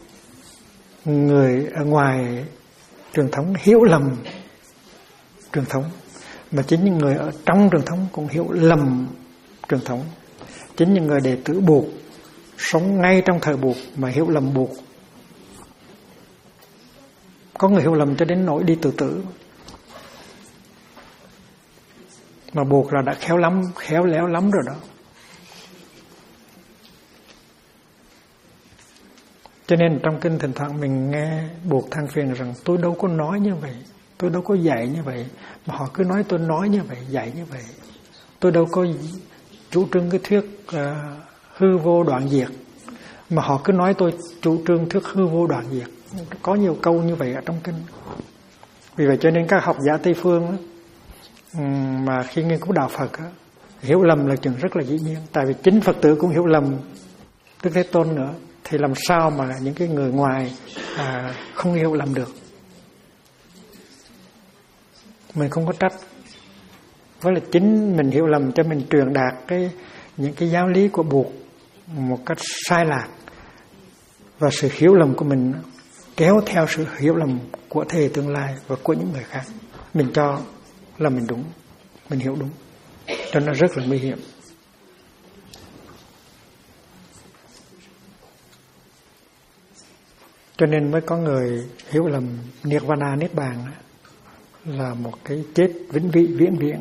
người ở ngoài truyền thống hiểu lầm truyền thống, mà chính những người ở trong truyền thống cũng hiểu lầm truyền thống. Chính những người đệ tử Bụt sống ngay trong thời Bụt mà hiểu lầm Bụt. Có người hiểu lầm cho đến nỗi đi tự tử. Mà Bụt là đã khéo léo lắm rồi đó. Cho nên trong kinh thỉnh thoảng mình nghe Bụt than phiền rằng tôi đâu có nói như vậy, tôi đâu có dạy như vậy, mà họ cứ nói tôi nói như vậy, dạy như vậy. Tôi đâu có chủ trương cái thuyết hư vô đoạn diệt, mà họ cứ nói tôi chủ trương thuyết hư vô đoạn diệt. Có nhiều câu như vậy ở trong kinh. Vì vậy cho nên các học giả Tây Phương đó, mà khi nghiên cứu đạo Phật đó, hiểu lầm là chuyện rất là dĩ nhiên. Tại vì chính Phật tử cũng hiểu lầm Đức Thế Tôn nữa, thì làm sao mà những cái người ngoài không hiểu lầm được. Mình không có trách. Với là chính mình hiểu lầm cho mình truyền đạt những cái giáo lý của Bụt một cách sai lạc, và sự hiểu lầm của mình kéo theo sự hiểu lầm của thế hệ tương lai và của những người khác. Mình cho là mình đúng, mình hiểu đúng, cho nó rất là nguy hiểm. Cho nên mới có người hiểu lầm Nirvana, Niết Bàn là một cái chết vĩnh viễn viễn.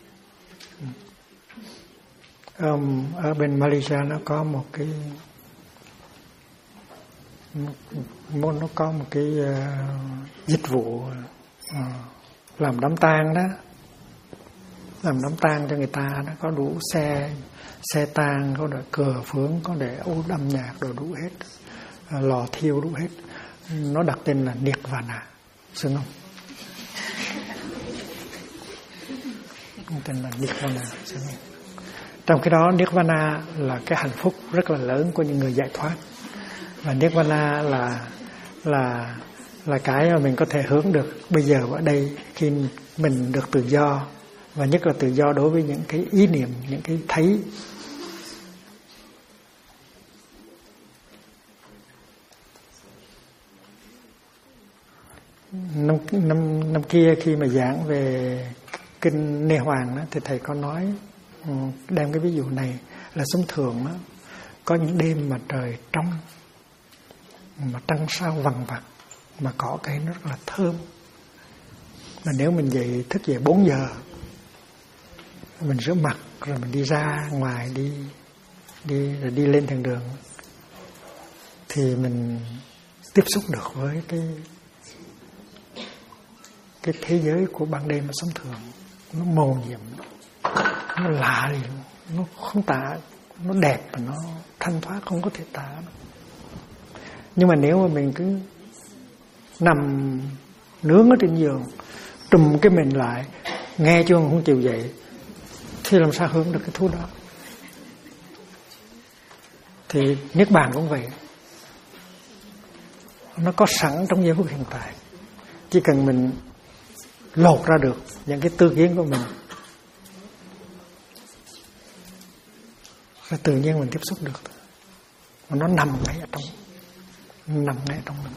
Ở bên Malaysia nó có một cái dịch vụ làm đám tang đó, làm đám tang cho người ta. Nó có đủ xe tang, có để cờ phướng, có để âm nhạc, đồ đủ hết, lò thiêu đủ hết. Nó đặt tên là Nirvana, xứng không? Tên là Nirvana, xứng không? Trong cái đó Nirvana là cái hạnh phúc rất là lớn của những người giải thoát. Và Nirvana là cái mà mình có thể hướng được bây giờ ở đây, khi mình được tự do, và nhất là tự do đối với những cái ý niệm, những cái thấy. Năm kia khi mà giảng về kinh Nê Hoàng đó, thì thầy có nói, đem cái ví dụ này là sống thường đó, có những đêm mà trời trong, mà trăng sao vằng vặc, mà cỏ cây nó rất là thơm. Mà nếu mình thức dậy 4 giờ, mình rửa mặt rồi mình đi ra ngoài, rồi đi lên thềm đường, thì mình tiếp xúc được với cái thế giới của ban đêm mà sống thường. Nó màu nhiệm, nó lạ liền, nó không tả, nó đẹp và nó thanh thoát không có thể tả. Nhưng mà nếu mà mình cứ nằm nướng ở trên giường, trùm cái mình lại, nghe chuông không chịu dậy, thì làm sao hướng được cái thú đó? Thì Niết Bàn cũng vậy, nó có sẵn trong giây phút hiện tại. Chỉ cần mình lột ra được những cái tư kiến của mình, rồi tự nhiên mình tiếp xúc được. Nó nằm ngay ở trong mình.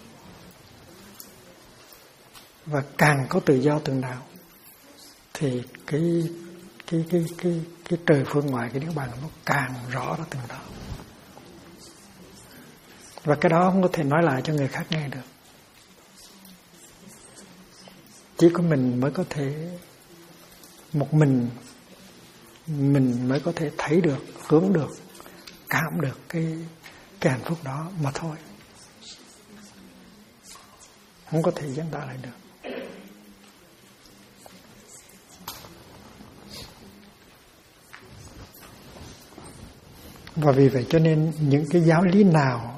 Và càng có tự do từng nào, thì cái trời phương ngoại, cái Niết Bàn nó càng rõ ra từng đó. Và cái đó không có thể nói lại cho người khác nghe được. Chỉ có mình mới có thể, một mình mới có thể thấy được, hướng được, cảm được cái hạnh phúc đó mà thôi. Không có thể diễn tả lại được. Và vì vậy cho nên những cái giáo lý nào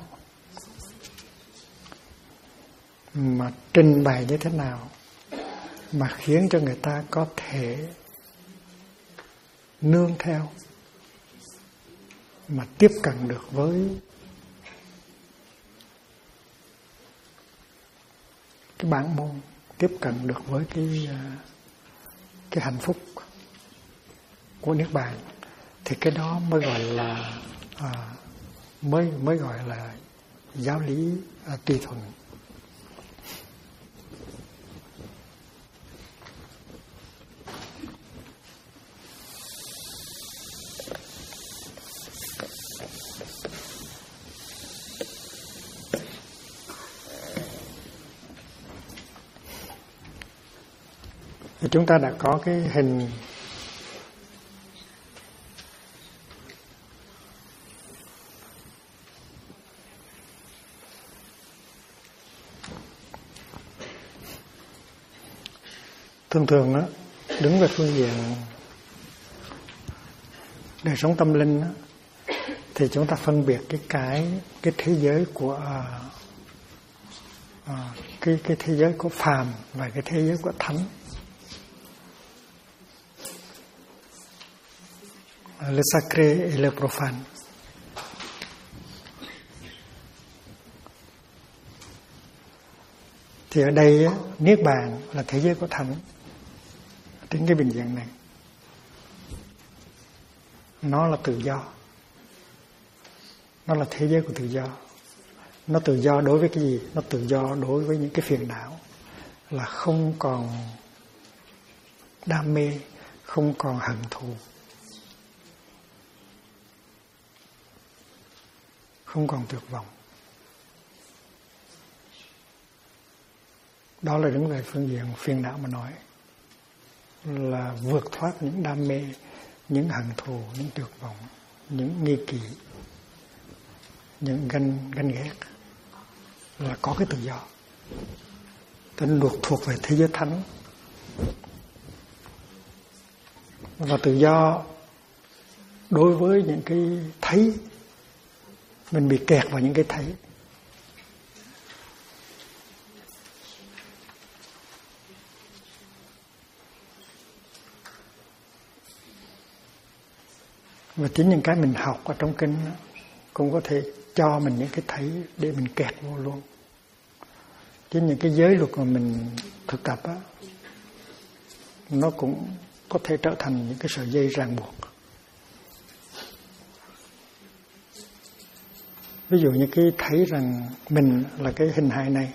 mà trình bày như thế nào mà khiến cho người ta có thể nương theo, mà tiếp cận được với cái bản môn, tiếp cận được với cái hạnh phúc của Niết Bàn, thì cái đó mới gọi là mới gọi là giáo lý tùy thuận. Thì chúng ta đã có cái hình thường đó, đứng về phương diện đời sống tâm linh đó, thì chúng ta phân biệt cái thế giới của cái thế giới của phàm và cái thế giới của thánh. Le sacré et le profane. Thì ở đây Niết Bàn là thế giới của thánh. Trên cái bình diện này nó là tự do, nó là thế giới của tự do. Nó tự do đối với cái gì? Nó tự do đối với những cái phiền não, là không còn đam mê, không còn hận thù, không còn tuyệt vọng. Đó là đứng về phương diện phiền não mà nói, là vượt thoát những đam mê, những hận thù, những tuyệt vọng, những nghi kỵ, những ganh ghét, là có cái tự do. Tên được thuộc về thế giới thánh. Và tự do đối với những cái thấy, mình bị kẹt vào những cái thấy. Và chính những cái mình học ở trong kinh cũng có thể cho mình những cái thấy để mình kẹt vô luôn. Chính những cái giới luật mà mình thực tập á, nó cũng có thể trở thành những cái sợi dây ràng buộc. Ví dụ như cái thấy rằng mình là cái hình hài này,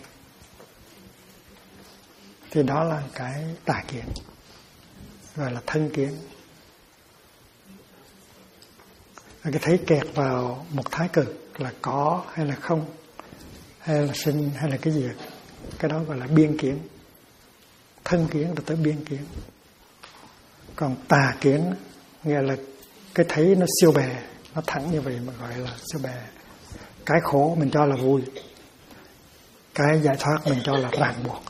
thì đó là cái tà kiến, gọi là thân kiến. Cái thấy kẹt vào một thái cực là có hay là không, hay là sinh hay là cái gì, cái đó gọi là biên kiến. Thân kiến là tới biên kiến. Còn tà kiến nghĩa là cái thấy nó siêu bè, nó thẳng như vậy mà gọi là siêu bè. Cái khổ mình cho là vui, cái giải thoát mình cho là ràng buộc.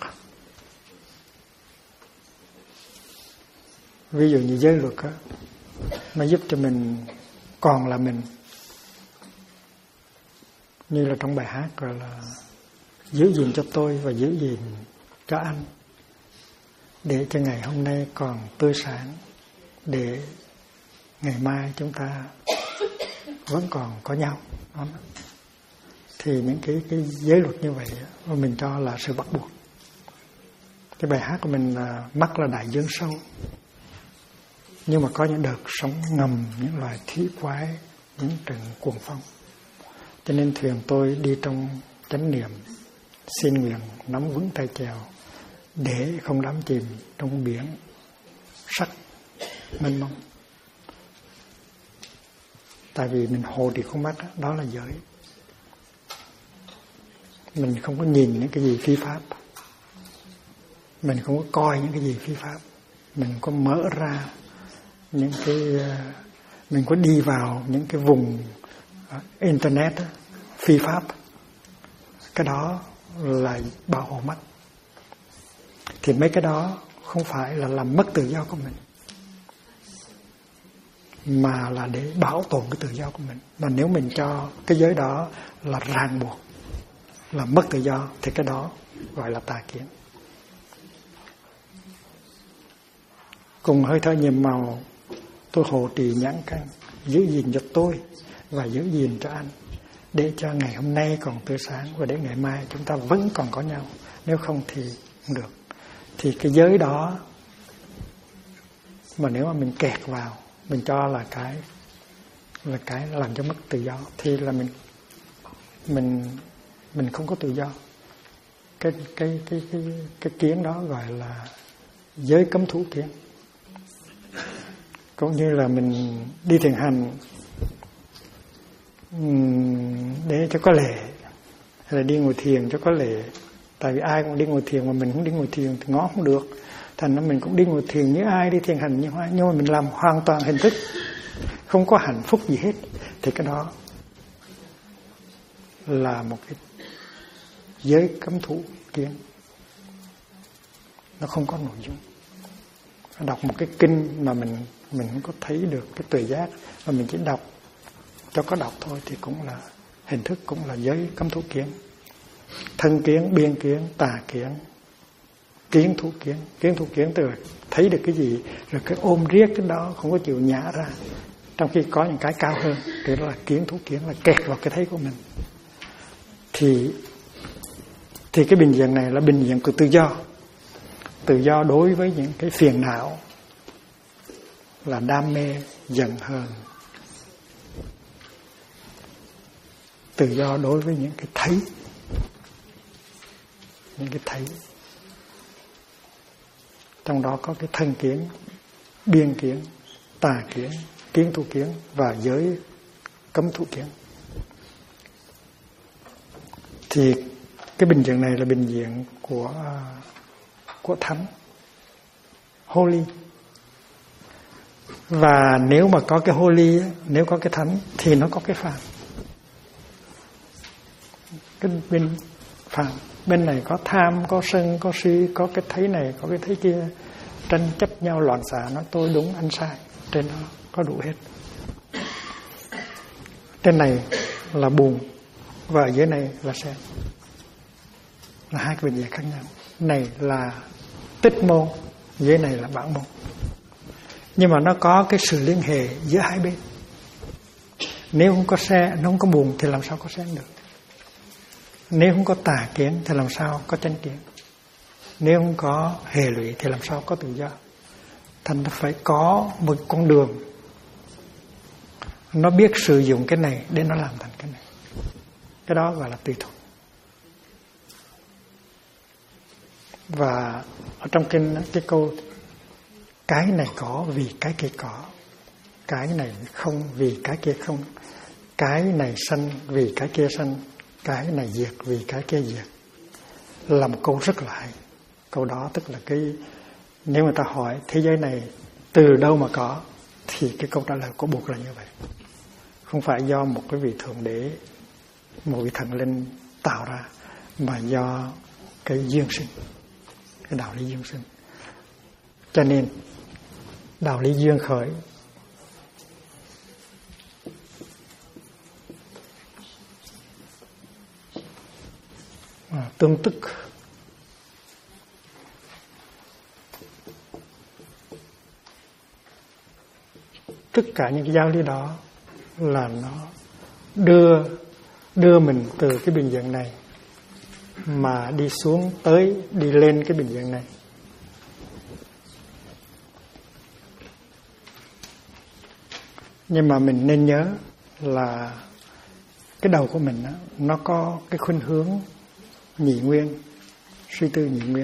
Ví dụ như giới luật á, nó giúp cho mình còn là mình. Như là trong bài hát gọi là giữ gìn cho tôi và giữ gìn cho anh, để cho ngày hôm nay còn tươi sáng, để ngày mai chúng ta vẫn còn có nhau. Đó. Thì những cái giới luật như vậy mà mình cho là sự bắt buộc. Cái bài hát của mình là mắt là đại dương sâu, nhưng mà có những đợt sóng ngầm, những loài thủy quái, những trận cuồng phong. Cho nên thuyền tôi đi trong chánh niệm, xin nguyện nắm vững tay chèo để không đắm chìm trong biển sắc mênh mông. Tại vì mình hồ thì không mắt, đó là giới. Mình không có nhìn những cái gì phi pháp, mình không có coi những cái gì phi pháp, mình có mở ra những cái, mình có đi vào những cái vùng internet phi pháp, cái đó là bảo hộ mắt. Thì mấy cái đó không phải là làm mất tự do của mình, mà là để bảo tồn cái tự do của mình. Mà nếu mình cho cái giới đó là ràng buộc, là mất tự do, thì cái đó gọi là tà kiến. Cùng hơi thở nhiệm màu, tôi hộ trì nhãn căn, giữ gìn cho tôi và giữ gìn cho anh, để cho ngày hôm nay còn tươi sáng, và để ngày mai chúng ta vẫn còn có nhau. Nếu không thì không được. Thì cái giới đó mà nếu mà mình kẹt vào, mình cho là cái làm cho mất tự do, thì là mình không có tự do. Cái kiến đó gọi là giới cấm thủ kiến. Cũng như là mình đi thiền hành để cho có lệ, hay là đi ngồi thiền cho có lệ. Tại vì ai cũng đi ngồi thiền mà mình không đi ngồi thiền thì ngó không được. Thành ra mình cũng đi ngồi thiền như ai đi thiền hành như ai, nhưng mà mình làm hoàn toàn hình thức, không có hạnh phúc gì hết. Thì cái đó là một cái giới cấm thủ kiến. Nó không có nội dung. Đọc một cái kinh mà mình không có thấy được cái tuệ giác, mà mình chỉ đọc cho có đọc thôi, thì cũng là hình thức, cũng là giới cấm thủ kiến. Thân kiến, biên kiến, tà kiến, kiến thủ kiến. Kiến thủ kiến từ thấy được cái gì rồi cái ôm riết cái đó, không có chịu nhả ra, trong khi có những cái cao hơn. Thì đó là kiến thủ kiến, là kẹt vào cái thấy của mình. Thì cái bình diện này là bình diện của tự do. Tự do đối với những cái phiền não là đam mê, giận hờn. Tự do đối với những cái thấy, những cái thấy. Trong đó có cái thân kiến, biên kiến, tà kiến, kiến thủ kiến và giới cấm thủ kiến. Thì cái bình diện này là bình diện của thánh, holy. Và nếu mà có cái holy, nếu có cái thánh thì nó có cái phàm. Cái bên phàm, bên này có tham, có sân, có si, có cái thấy này, có cái thấy kia, tranh chấp nhau loạn xạ, nói tôi đúng anh sai. Trên đó có đủ hết. Trên này là buồn và dưới này là sen, là hai cái bình diện khác nhau. Này là tích môn, dưới này là bản môn. Nhưng mà nó có cái sự liên hệ giữa hai bên. Nếu không có xe, nó không có buồn thì làm sao có sen được. Nếu không có tà kiến thì làm sao có chánh kiến. Nếu không có hệ lụy thì làm sao có tự do. Thành nó phải có một con đường. Nó biết sử dụng cái này để nó làm thành cái này. Cái đó gọi là tùy thuộc. Và ở trong kinh cái câu cái này có vì cái kia có, cái này không vì cái kia không, cái này sanh vì cái kia sanh, cái này diệt vì cái kia diệt, là một câu rất là hay. Câu đó tức là cái, nếu người ta hỏi thế giới này từ đâu mà có, thì cái câu trả lời có buộc là như vậy. Không phải do một cái vị thượng đế, một vị thần linh tạo ra, mà do cái duyên sinh, cái đạo lý duyên sinh. Cho nên đạo lý duyên khởi tương tức, tất cả những cái giáo lý đó là nó đưa mình từ cái bình diện này mà đi xuống tới, đi lên cái bình diện này. Nhưng mà mình nên nhớ là cái đầu của mình đó, nó có cái khuynh hướng nhị nguyên, suy tư nhị nguyên.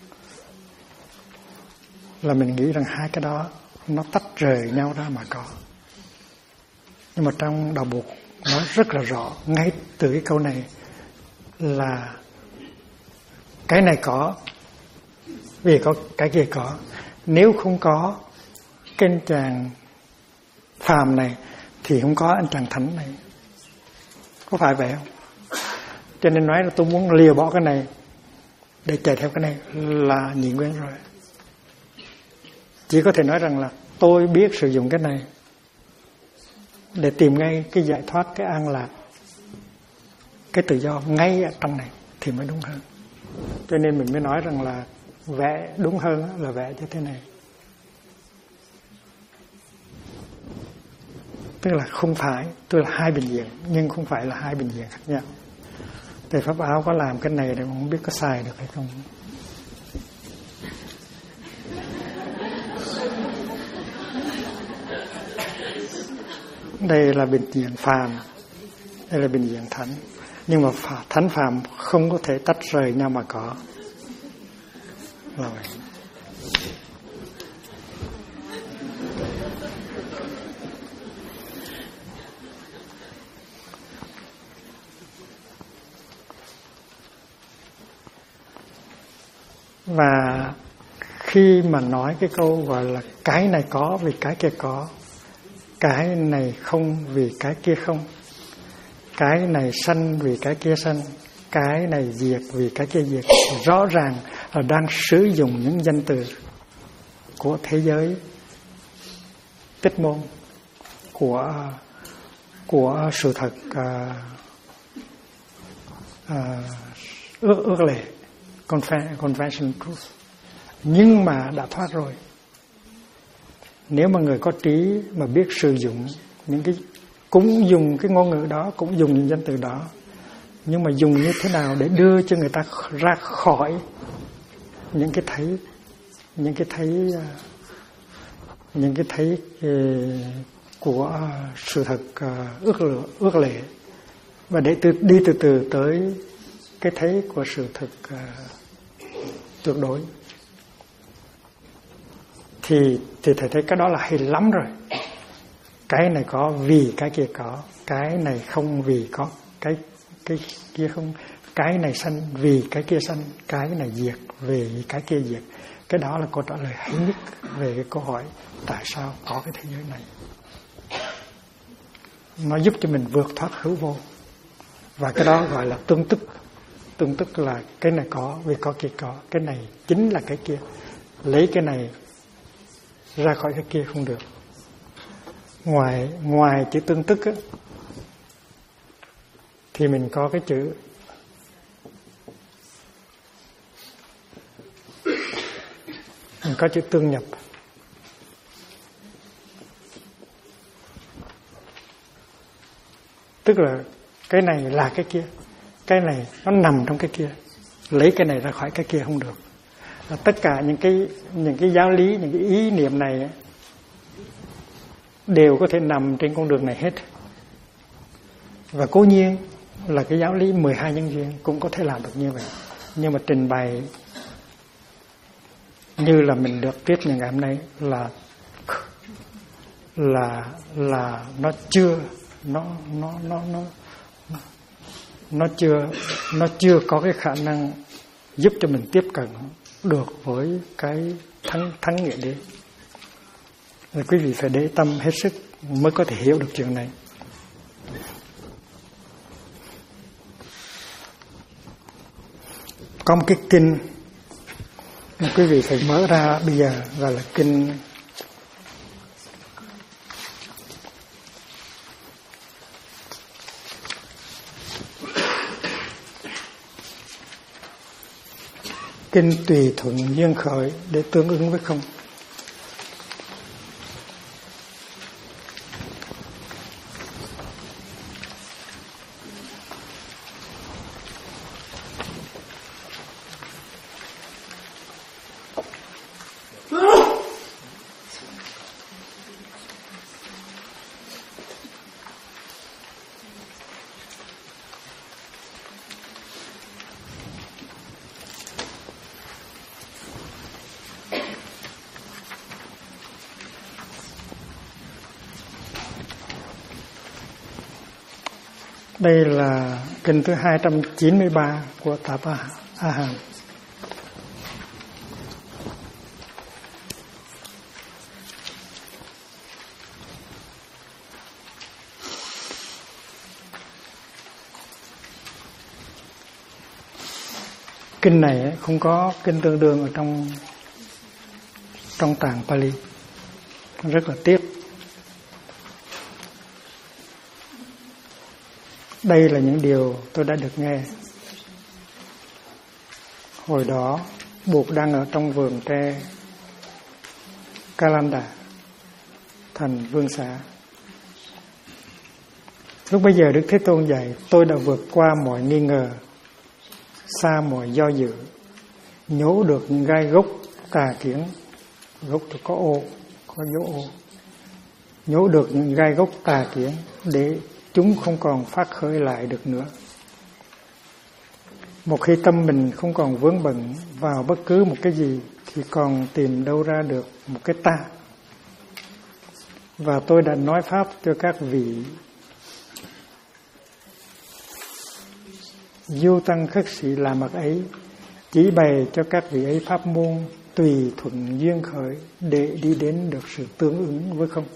Là mình nghĩ rằng hai cái đó nó tách rời nhau ra mà có. Nhưng mà trong đạo Bụt nói rất là rõ, ngay từ cái câu này là cái này có vì có cái kia có. Nếu không có cái anh chàng phàm này thì không có anh chàng thánh này. Có phải vậy không? Cho nên nói là tôi muốn lìa bỏ cái này để chạy theo cái này là nhị nguyên rồi. Chỉ có thể nói rằng là tôi biết sử dụng cái này để tìm ngay cái giải thoát, cái an lạc, cái tự do ngay ở trong này thì mới đúng hơn. Cho nên mình mới nói rằng là vẽ đúng hơn là vẽ như thế này. Tức là không phải, tức là hai bình diện, nhưng không phải là hai bình diện khác nhau. Thầy Pháp Áo có làm cái này để không biết có xài được hay không. Đây là bình diện phàm, đây là bình diện thánh. Nhưng mà thánh phàm không có thể tách rời nhau mà có. Là vậy. Và khi mà nói cái câu gọi là cái này có vì cái kia có, cái này không vì cái kia không, cái này sanh vì cái kia sanh, cái này diệt vì cái kia diệt, rõ ràng là đang sử dụng những danh từ của thế giới tích môn, của sự thật ước lệ, conventional truth. Nhưng mà đã thoát rồi. Nếu mà người có trí mà biết sử dụng những cái, cũng dùng cái ngôn ngữ đó, cũng dùng những danh từ đó, nhưng mà dùng như thế nào để đưa cho người ta ra khỏi những cái thấy của sự thật ước lệ, và để đi từ từ tới cái thấy của sự thực tuyệt đối, thì thầy thấy cái đó là hay lắm rồi. Cái này có vì cái kia có, cái này không vì có cái kia không, cái này sanh vì cái kia sanh, cái này diệt vì cái kia diệt. Cái đó là câu trả lời hay nhất về cái câu hỏi tại sao có cái thế giới này. Nó giúp cho mình vượt thoát hữu vô. Và cái đó gọi là tương tức. Tương tức là cái này có vì có kia có, cái này chính là cái kia. Lấy cái này ra khỏi cái kia không được. Ngoài chữ tương tức á, thì mình có cái chữ tương nhập. Tức là cái này là cái kia, cái này nó nằm trong cái kia, lấy cái này ra khỏi cái kia không được. Tất cả những cái giáo lý, những cái ý niệm này đều có thể nằm trên con đường này hết. Và cố nhiên là cái giáo lý 12 nhân duyên cũng có thể làm được như vậy. Nhưng mà trình bày như là mình được tiếp những ngày hôm nay là nó chưa nó chưa có cái khả năng giúp cho mình tiếp cận được với cái thắng nghĩa đế. Rồi quý vị phải để tâm hết sức mới có thể hiểu được chuyện này. Có một cái kinh mà quý vị phải mở ra bây giờ, gọi là kinh Tùy Thuận Duyên Khởi để tương ứng với không. Đây là kinh thứ 293 của Tạp A Hàm. Kinh này không có kinh tương đương ở trong tạng Pali. Rất là tiếc. Đây là những điều tôi đã được nghe. Hồi đó Bụt đang ở trong vườn tre Kalanda, thành Vương Xá. Lúc bây giờ Đức Thế Tôn dạy, tôi đã vượt qua mọi nghi ngờ, xa mọi do dự, nhổ được những gai gốc tà kiến, gốc thì có ô, có dấu ô, nhổ được những gai gốc tà kiến để chúng không còn phát khởi lại được nữa. Một khi tâm mình không còn vướng bận vào bất cứ một cái gì thì còn tìm đâu ra được một cái ta. Và tôi đã nói pháp cho các vị du tăng khất sĩ làm mặt ấy, chỉ bày cho các vị ấy pháp môn tùy thuận duyên khởi để đi đến được sự tương ứng với không.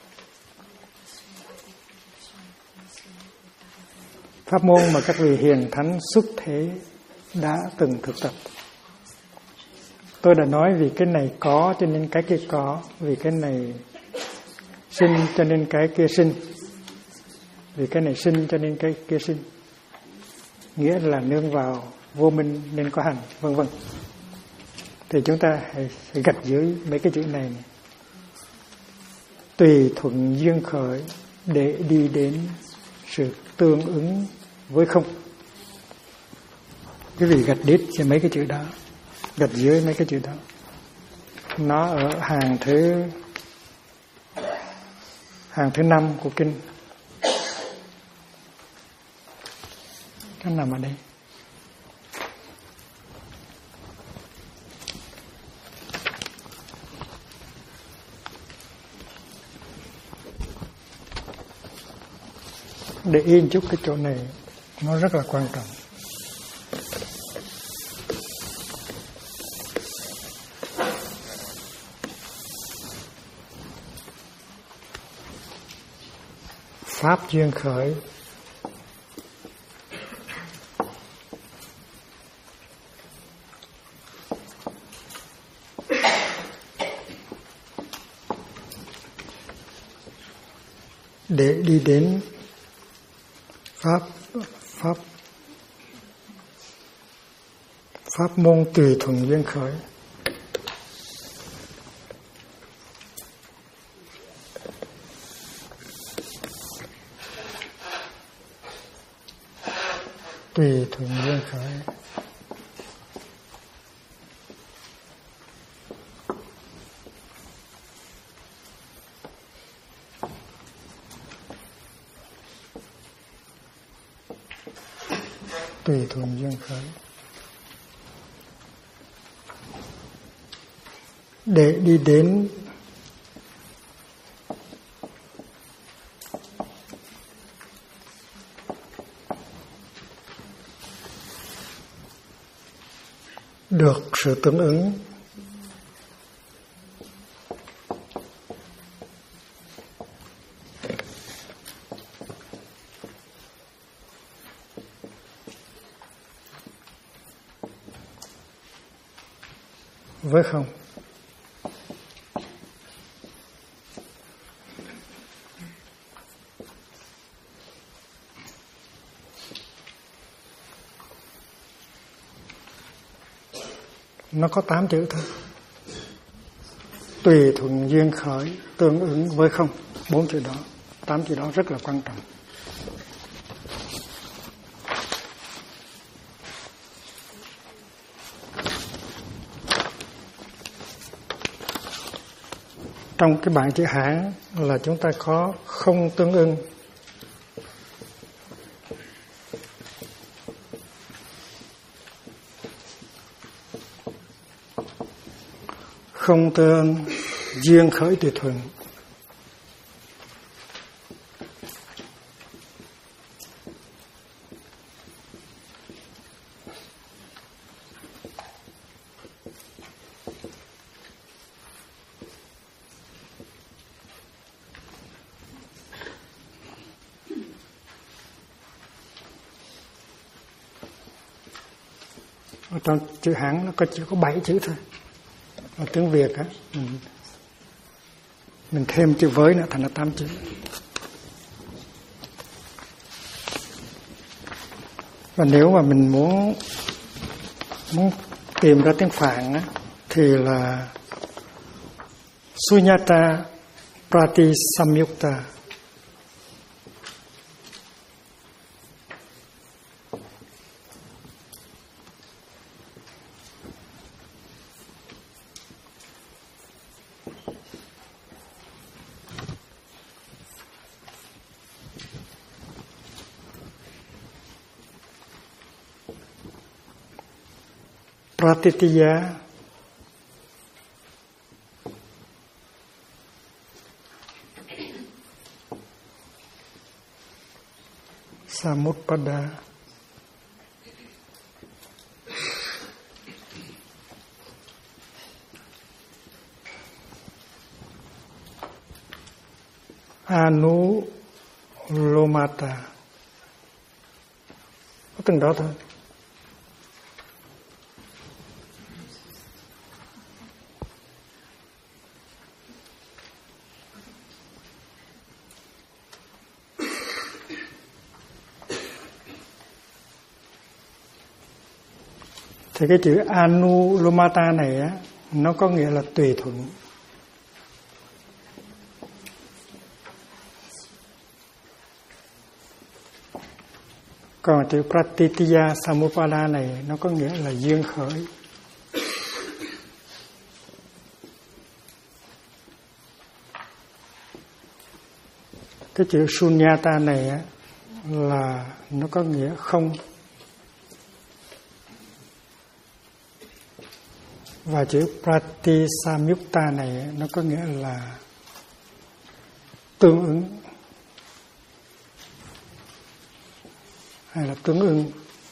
Pháp môn mà các vị hiền thánh xuất thế đã từng thực tập. Tôi đã nói vì cái này có cho nên cái kia có, vì cái này sinh cho nên cái kia sinh, vì cái này sinh cho nên cái kia sinh. Nghĩa là nương vào vô minh nên có hành, vân vân. Thì chúng ta hãy gạch dưới mấy cái chữ này. Tùy thuận duyên khởi để đi đến sự tương ứng với không. Quý vị gạch đít cho mấy cái chữ đó, gạch dưới mấy cái chữ đó. Nó ở hàng thứ 5 của kinh. Nó nằm ở đây. Để yên chút cái chỗ này, nó rất là quan trọng. Pháp duyên khởi để đi đến pháp môn tùy thuận duyên khởi. Tùy thuận duyên khởi. Tùy thuận duyên khởi. Để đi đến được sự tương ứng với không. Nó có 8 chữ thôi. Tùy thuận duyên khởi, tương ứng với không. 4 chữ đó, 8 chữ đó rất là quan trọng. Trong cái bảng chữ Hán là chúng ta có không tương ưng, không tương duyên khởi tùy thuận, ở trong chữ Hán nó chỉ có 7 chữ thôi. Ở tiếng Việt á, mình thêm chữ với nữa thành là 8 chữ. Và nếu mà mình muốn tìm ra tiếng Phạn á, thì là Sunyata Pratisamyukta. Pratitya Samutpada Anulomata. Có từng đó thôi. Thì cái chữ Anulomata này á, nó có nghĩa là tùy thuận. Còn chữ Pratitya Samutpada này nó có nghĩa là duyên khởi. Cái chữ Sunyata này á, là nó có nghĩa không. Và chữ Pratisamyukta này nó có nghĩa là tương ứng hay là tương ứng.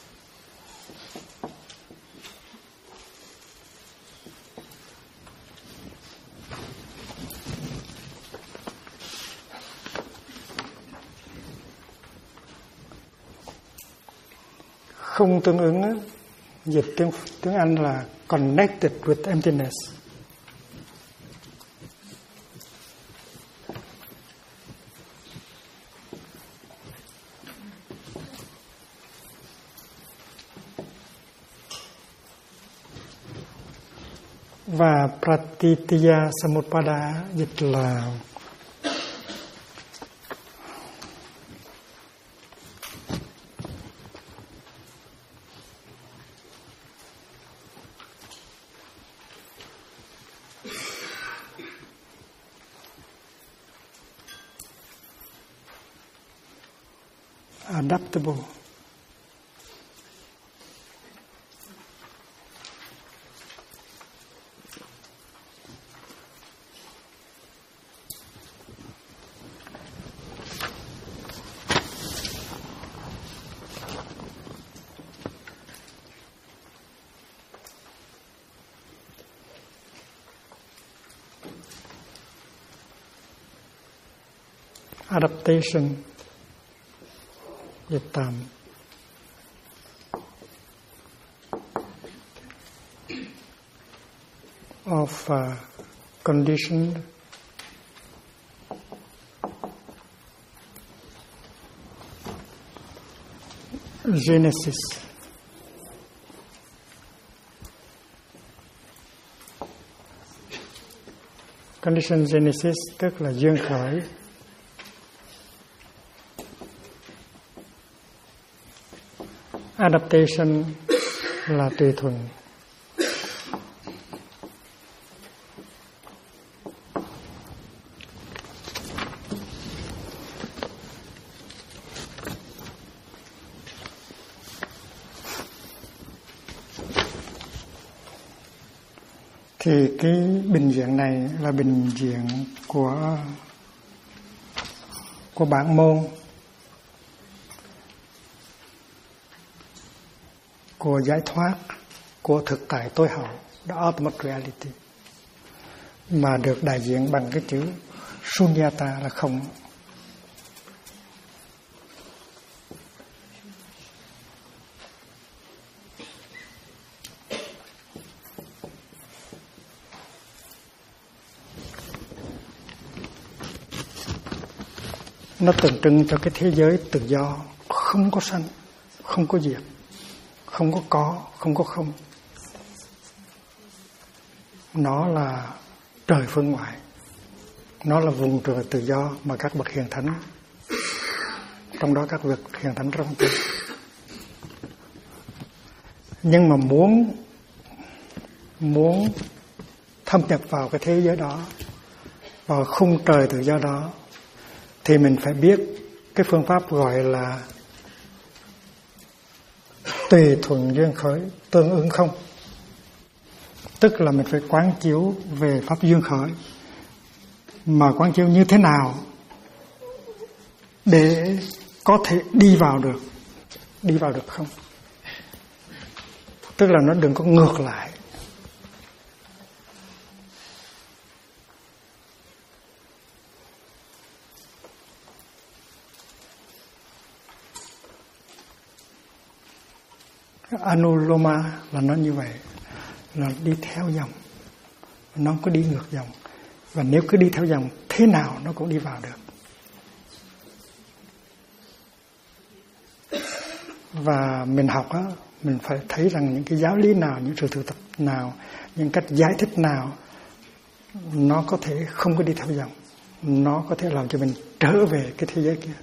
Không tương ứng á, dịch tiếng Anh là connected with emptiness. Và Pratitya Samutpada dịch là adaptable. Adaptation dịch tạm. Of conditioned genesis. Conditioned genesis tức là duyên khởi. Adaptation là tùy thuận. Thì cái bình diện này là bình diện của bản môn, của giải thoát, của thực tại tối hậu, the ultimate reality, mà được đại diện bằng cái chữ Sunyata là không. Nó tượng trưng cho cái thế giới tự do, không có sanh, không có diệt, không có không. Nó là trời phương ngoại, nó là vùng trời tự do mà các bậc hiền thánh, trong đó các bậc hiền thánh trong tu. Nhưng mà muốn thâm nhập vào cái thế giới đó, vào khung trời tự do đó, thì mình phải biết cái phương pháp gọi là tùy thuận duyên khởi, tương ứng không. Tức là mình phải quán chiếu về pháp duyên khởi. Mà quán chiếu như thế nào để có thể đi vào được? Đi vào được không? Tức là nó đừng có ngược lại. Anuloma là nó như vậy, là đi theo dòng, nó không có đi ngược dòng. Và nếu cứ đi theo dòng, thế nào nó cũng đi vào được. Và mình học á, mình phải thấy rằng những cái giáo lý nào, những sự thực tập nào, những cách giải thích nào, nó có thể không có đi theo dòng, nó có thể làm cho mình trở về cái thế giới kia.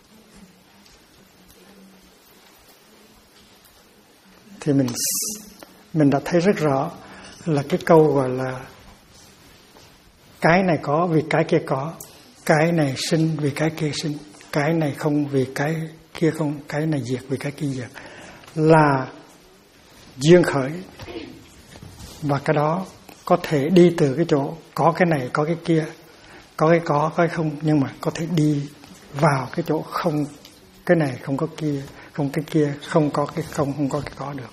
Thì mình đã thấy rất rõ là cái câu gọi là cái này có vì cái kia có, cái này sinh vì cái kia sinh, cái này không vì cái kia không, cái này diệt vì cái kia diệt, là duyên khởi. Và cái đó có thể đi từ cái chỗ có cái này, có cái kia, có cái không, nhưng mà có thể đi vào cái chỗ không cái này, không có kia, không cái kia, không có cái không có cái có được.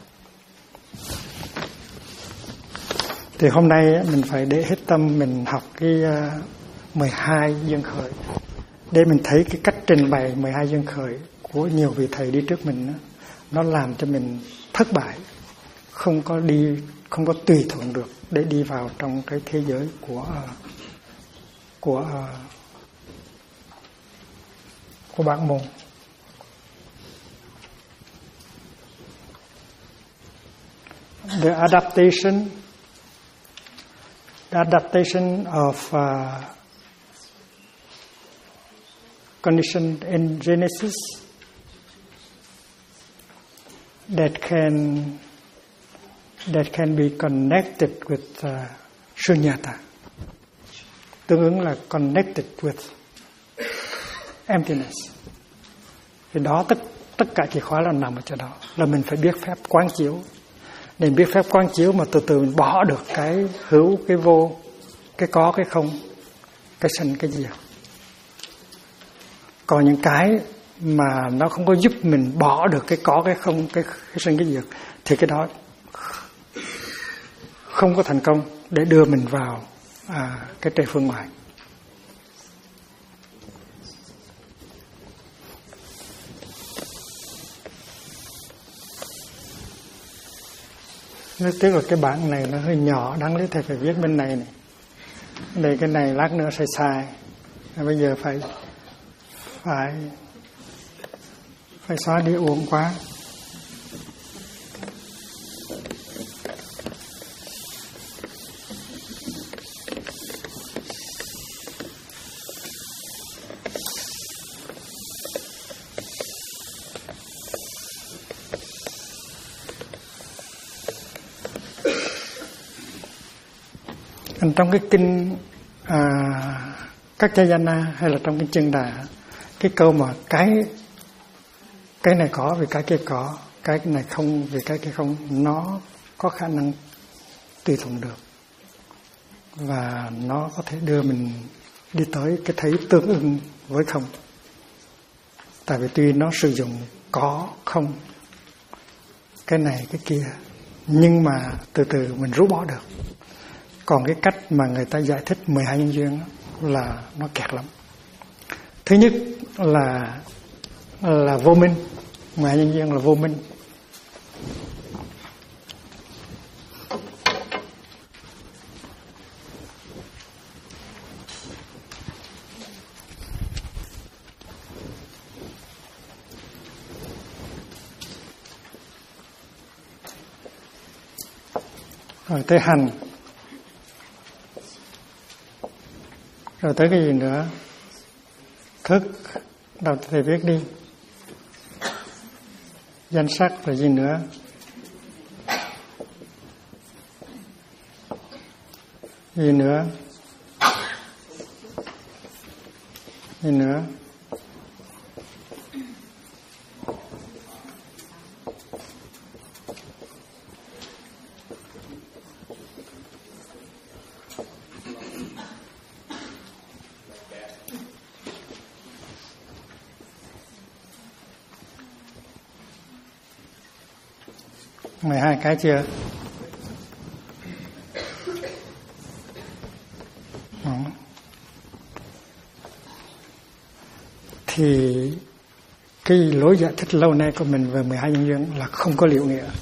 Thì hôm nay mình phải để hết tâm mình học cái 12 duyên khởi, để mình thấy cái cách trình bày 12 duyên khởi của nhiều vị thầy đi trước mình đó, nó làm cho mình thất bại, không có tùy thuận được để đi vào trong cái thế giới của bản môn. The adaptation of condition in Genesis that can be connected with shunyata, tương ứng là connected with emptiness. Thì đó tất cả chìa khóa là nằm ở chỗ đó, là mình phải biết phép quán chiếu. Để biết phép quán chiếu mà từ từ mình bỏ được cái hữu, cái vô, cái có, cái không, cái sanh, cái diệt. Còn những cái mà nó không có giúp mình bỏ được cái có, cái không, cái sanh, cái diệt, thì cái đó không có thành công để đưa mình vào cái trời phương ngoại. Tức là cái bản này nó hơi nhỏ, đáng lẽ thầy phải viết bên này này. Đây cái này lát nữa sẽ sai. Bây giờ phải xóa đi uổng quá. Trong cái kinh Kaccayana hay là trong cái chân đà, cái câu mà cái này có vì cái kia có, cái này không vì cái kia không, nó có khả năng tùy thuận được, và nó có thể đưa mình đi tới cái thấy tương ưng với không. Tại vì tuy nó sử dụng có không, cái này cái kia, nhưng mà từ từ mình rũ bỏ được. Còn cái cách mà người ta giải thích 12 nhân duyên là nó kẹt lắm. Thứ nhất là vô minh. 12 nhân duyên là vô minh. Rồi tới hành. Rồi tới cái gì nữa? Thức. Đọc thầy viết đi. Danh sắc là gì nữa? Gì nữa? Gì nữa? 12 cái chưa? Thì cái lối giải thích lâu nay của mình về 12 nhân duyên là không có liệu nghĩa,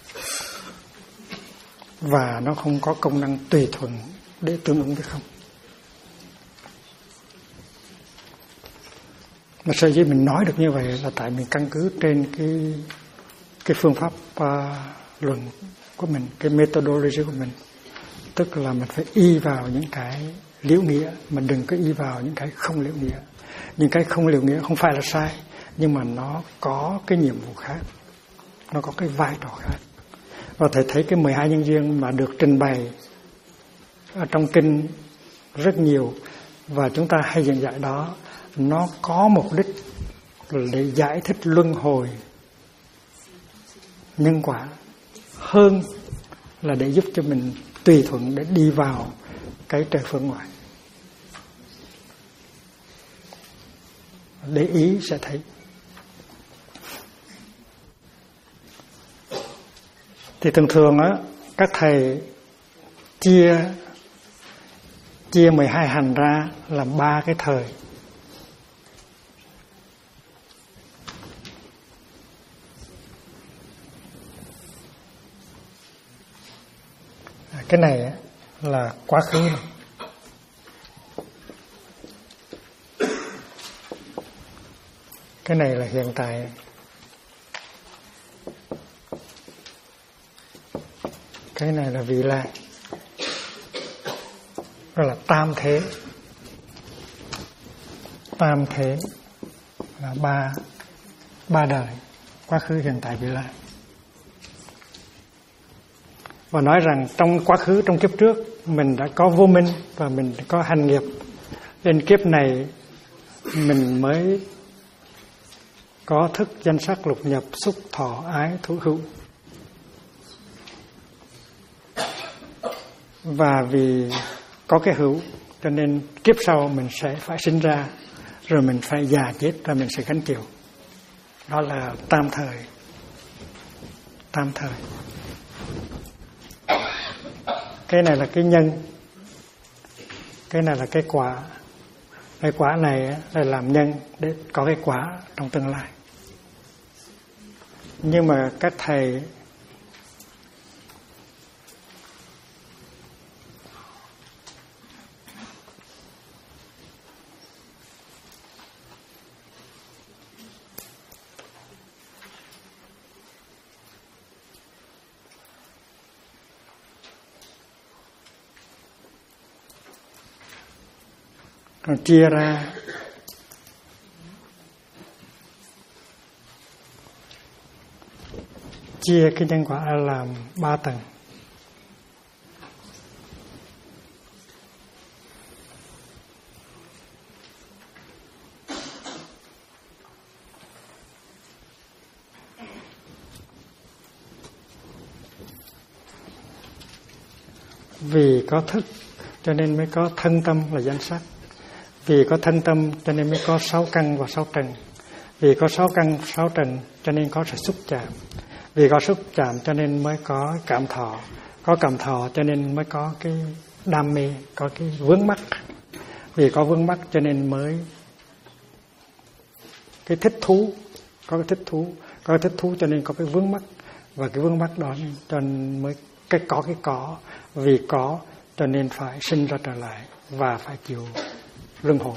và nó không có công năng tùy thuận để tương ứng với không. Mà sở dĩ mình nói được như vậy là tại mình căn cứ trên cái phương pháp luận của mình, cái methodology của mình. Tức là mình phải y vào những cái liễu nghĩa, mà đừng có y vào những cái không liễu nghĩa. Những cái không liễu nghĩa không phải là sai, nhưng mà nó có cái nhiệm vụ khác, nó có cái vai trò khác. Và thầy thấy cái 12 nhân duyên mà được trình bày ở trong kinh rất nhiều, và chúng ta hay diễn giải đó, nó có mục đích để giải thích luân hồi nhân quả hơn là để giúp cho mình tùy thuận để đi vào cái trời phương ngoại. Để ý sẽ thấy. Thì thường thường á, các thầy chia 12 hành ra làm 3 cái thời. Cái này là quá khứ này. Cái này là hiện tại. Cái này là vị lai. Đó là tam thế. Tam thế là ba đời, quá khứ, hiện tại, vị lai. Và nói rằng trong quá khứ, trong kiếp trước mình đã có vô minh và mình đã có hành nghiệp, đến kiếp này mình mới có thức, danh sắc, lục nhập, xúc, thọ, ái, thú, hữu. Và vì có cái hữu cho nên kiếp sau mình sẽ phải sinh ra, rồi mình phải già chết, rồi mình sẽ gánh chịu. Đó là tam thời. Tam thời. Cái này là cái nhân, cái này là cái quả. Cái quả này là làm nhân để có cái quả trong tương lai. Nhưng mà các thầy còn chia ra cái nhân quả làm 3 tầng. Vì có thức cho nên mới có thân tâm là danh sắc. Vì có thân tâm cho nên mới có 6 căn và 6 trần. Vì có 6 căn 6 trần cho nên có sự xúc chạm. Vì có xúc chạm cho nên mới có cảm thọ. Có cảm thọ cho nên mới có cái đam mê, có cái vướng mắc. Vì có vướng mắc cho nên mới cái thích thú. Có cái thích thú. Có cái thích thú cho nên có cái vướng mắc. Và cái vướng mắc đó cho nên mới cái có. Vì có cho nên phải sinh ra trở lại và phải chịu luân hồi.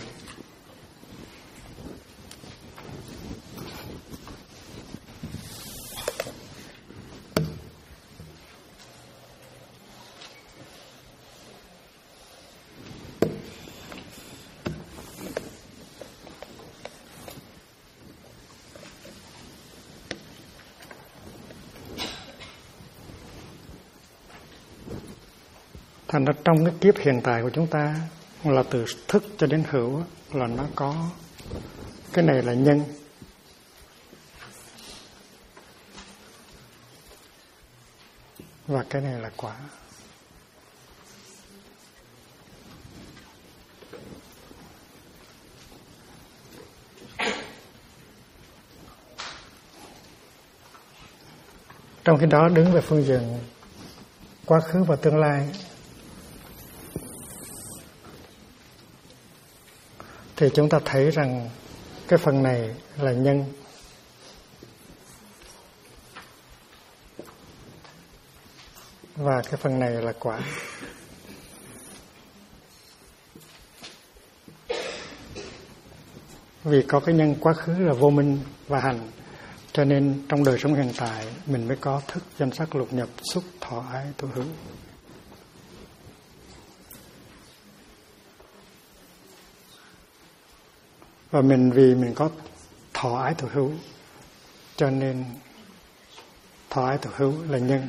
Thành ra trong cái kiếp hiện tại của chúng ta là từ thức cho đến hữu là nó có cái này là nhân, và cái này là quả. Trong khi đó đứng về phương diện quá khứ và tương lai thì chúng ta thấy rằng cái phần này là nhân, và cái phần này là quả. Vì có cái nhân quá khứ là vô minh và hành, cho nên trong đời sống hiện tại mình mới có thức, danh sắc, lục nhập, xúc, thọ, ái, thủ hữu. Và vì mình có thọ, ái, thủ hữu, cho nên thọ, ái, thủ hữu là nhân.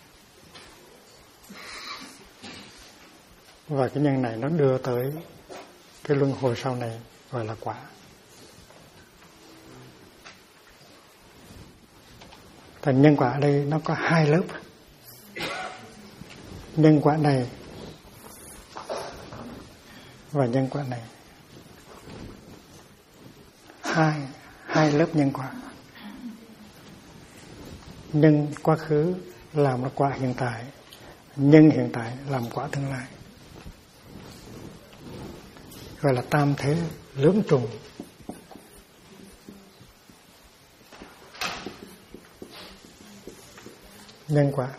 Và cái nhân này nó đưa tới cái luân hồi sau này gọi là quả. Thành nhân quả ở đây nó có hai lớp. Nhân quả này và nhân quả này. Hai lớp nhân quả. Nhân quá khứ làm nó quả hiện tại, nhân hiện tại làm quả tương lai. Gọi là tam thế lưỡng trùng. Nhân quả.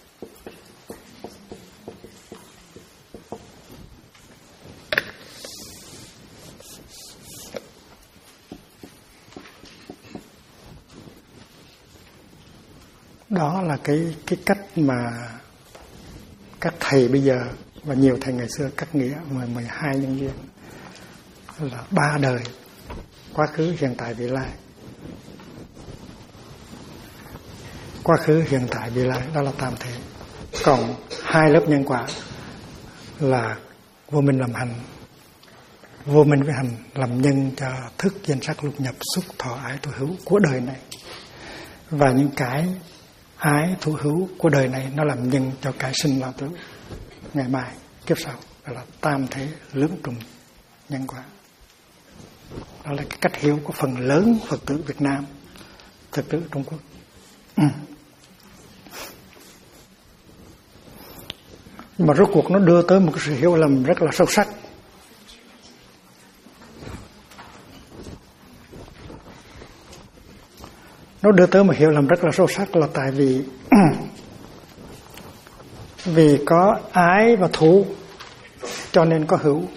Đó là cái cách mà các thầy bây giờ và nhiều thầy ngày xưa cắt nghĩa 12 nhân duyên là 3 đời: quá khứ, hiện tại, vị lai. Quá khứ, hiện tại, vị lai, đó là tam thế. Còn 2 lớp nhân quả là vô minh làm hành, vô minh với hành làm nhân cho thức, danh sắc, lục nhập, xúc, thọ, ái, thủ hữu của đời này. Và những cái ái, thủ hữu của đời này nó làm nhân cho cái sinh lão tử ngày mai, kiếp sau. Đó là tam thế lưỡng trùng nhân quả. Đó là cái cách hiểu của phần lớn Phật tử Việt Nam, Phật tử Trung Quốc. Nhưng mà rốt cuộc nó đưa tới một cái sự hiểu lầm rất là sâu sắc. Nó đưa tới một hiểu lầm rất là sâu sắc là tại vì vì có ái và thù cho nên có hữu.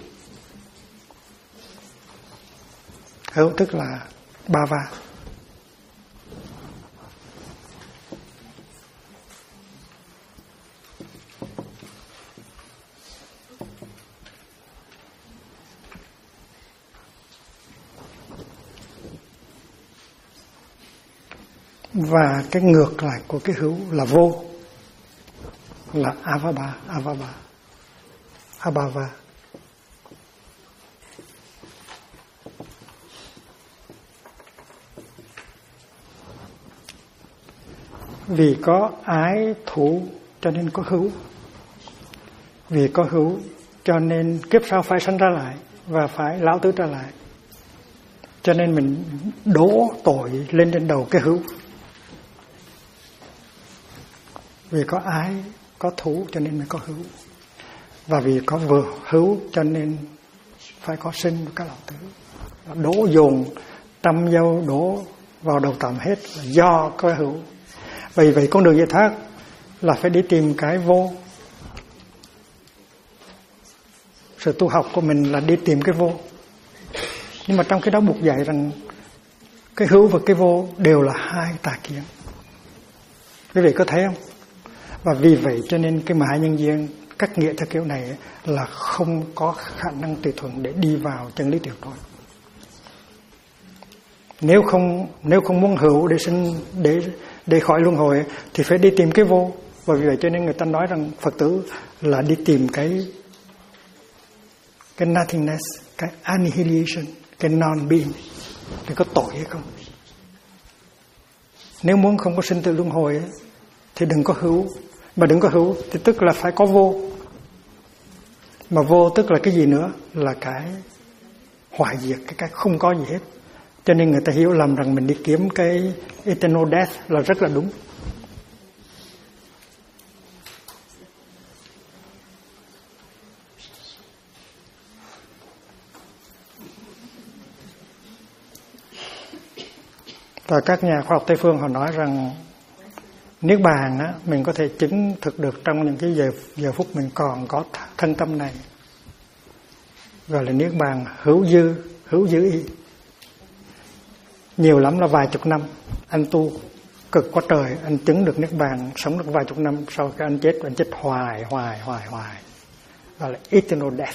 Hữu tức là ba va. Và cái ngược lại của cái hữu là vô, là abhava. Vì có ái thủ cho nên có hữu. Vì có hữu cho nên kiếp sau phải sanh ra lại và phải lão tử trở lại. Cho nên mình đổ tội lên trên đầu cái hữu. Vì có ái, có thú cho nên mới có hữu. Và vì có vừa hữu cho nên phải có sinh và có lão tử. Đổ dồn trăm dâu đổ vào đầu tầm hết là do có hữu. Vì vậy con đường giải thoát là phải đi tìm cái vô. Sự tu học của mình là đi tìm cái vô. Nhưng mà trong cái đó buộc dạy rằng cái hữu và cái vô đều là hai tà kiến. Quý vị có thấy không? Và vì vậy cho nên cái 12 nhân duyên cách nghĩa theo kiểu này là không có khả năng tùy thuận để đi vào chân lý tuyệt đối. Nếu không muốn hữu để sinh để khỏi luân hồi thì phải đi tìm cái vô. Và vì vậy cho nên người ta nói rằng Phật tử là đi tìm cái nothingness, cái annihilation, cái non-being, thì có tội hay không? Nếu muốn không có sinh tử luân hồi thì đừng có hữu. Mà đừng có hữu thì tức là phải có vô. Mà vô tức là cái gì nữa? Là cái hoại diệt, cái không có gì hết. Cho nên người ta hiểu lầm rằng mình đi kiếm cái eternal death là rất là đúng. Và các nhà khoa học Tây phương họ nói rằng niết bàn á, mình có thể chứng thực được trong những cái giờ phút mình còn có thân tâm này, gọi là niết bàn hữu dư ý. Nhiều lắm là vài chục năm anh tu cực quá trời, anh chứng được niết bàn, sống được vài chục năm, sau khi anh chết hoài, gọi là eternal death.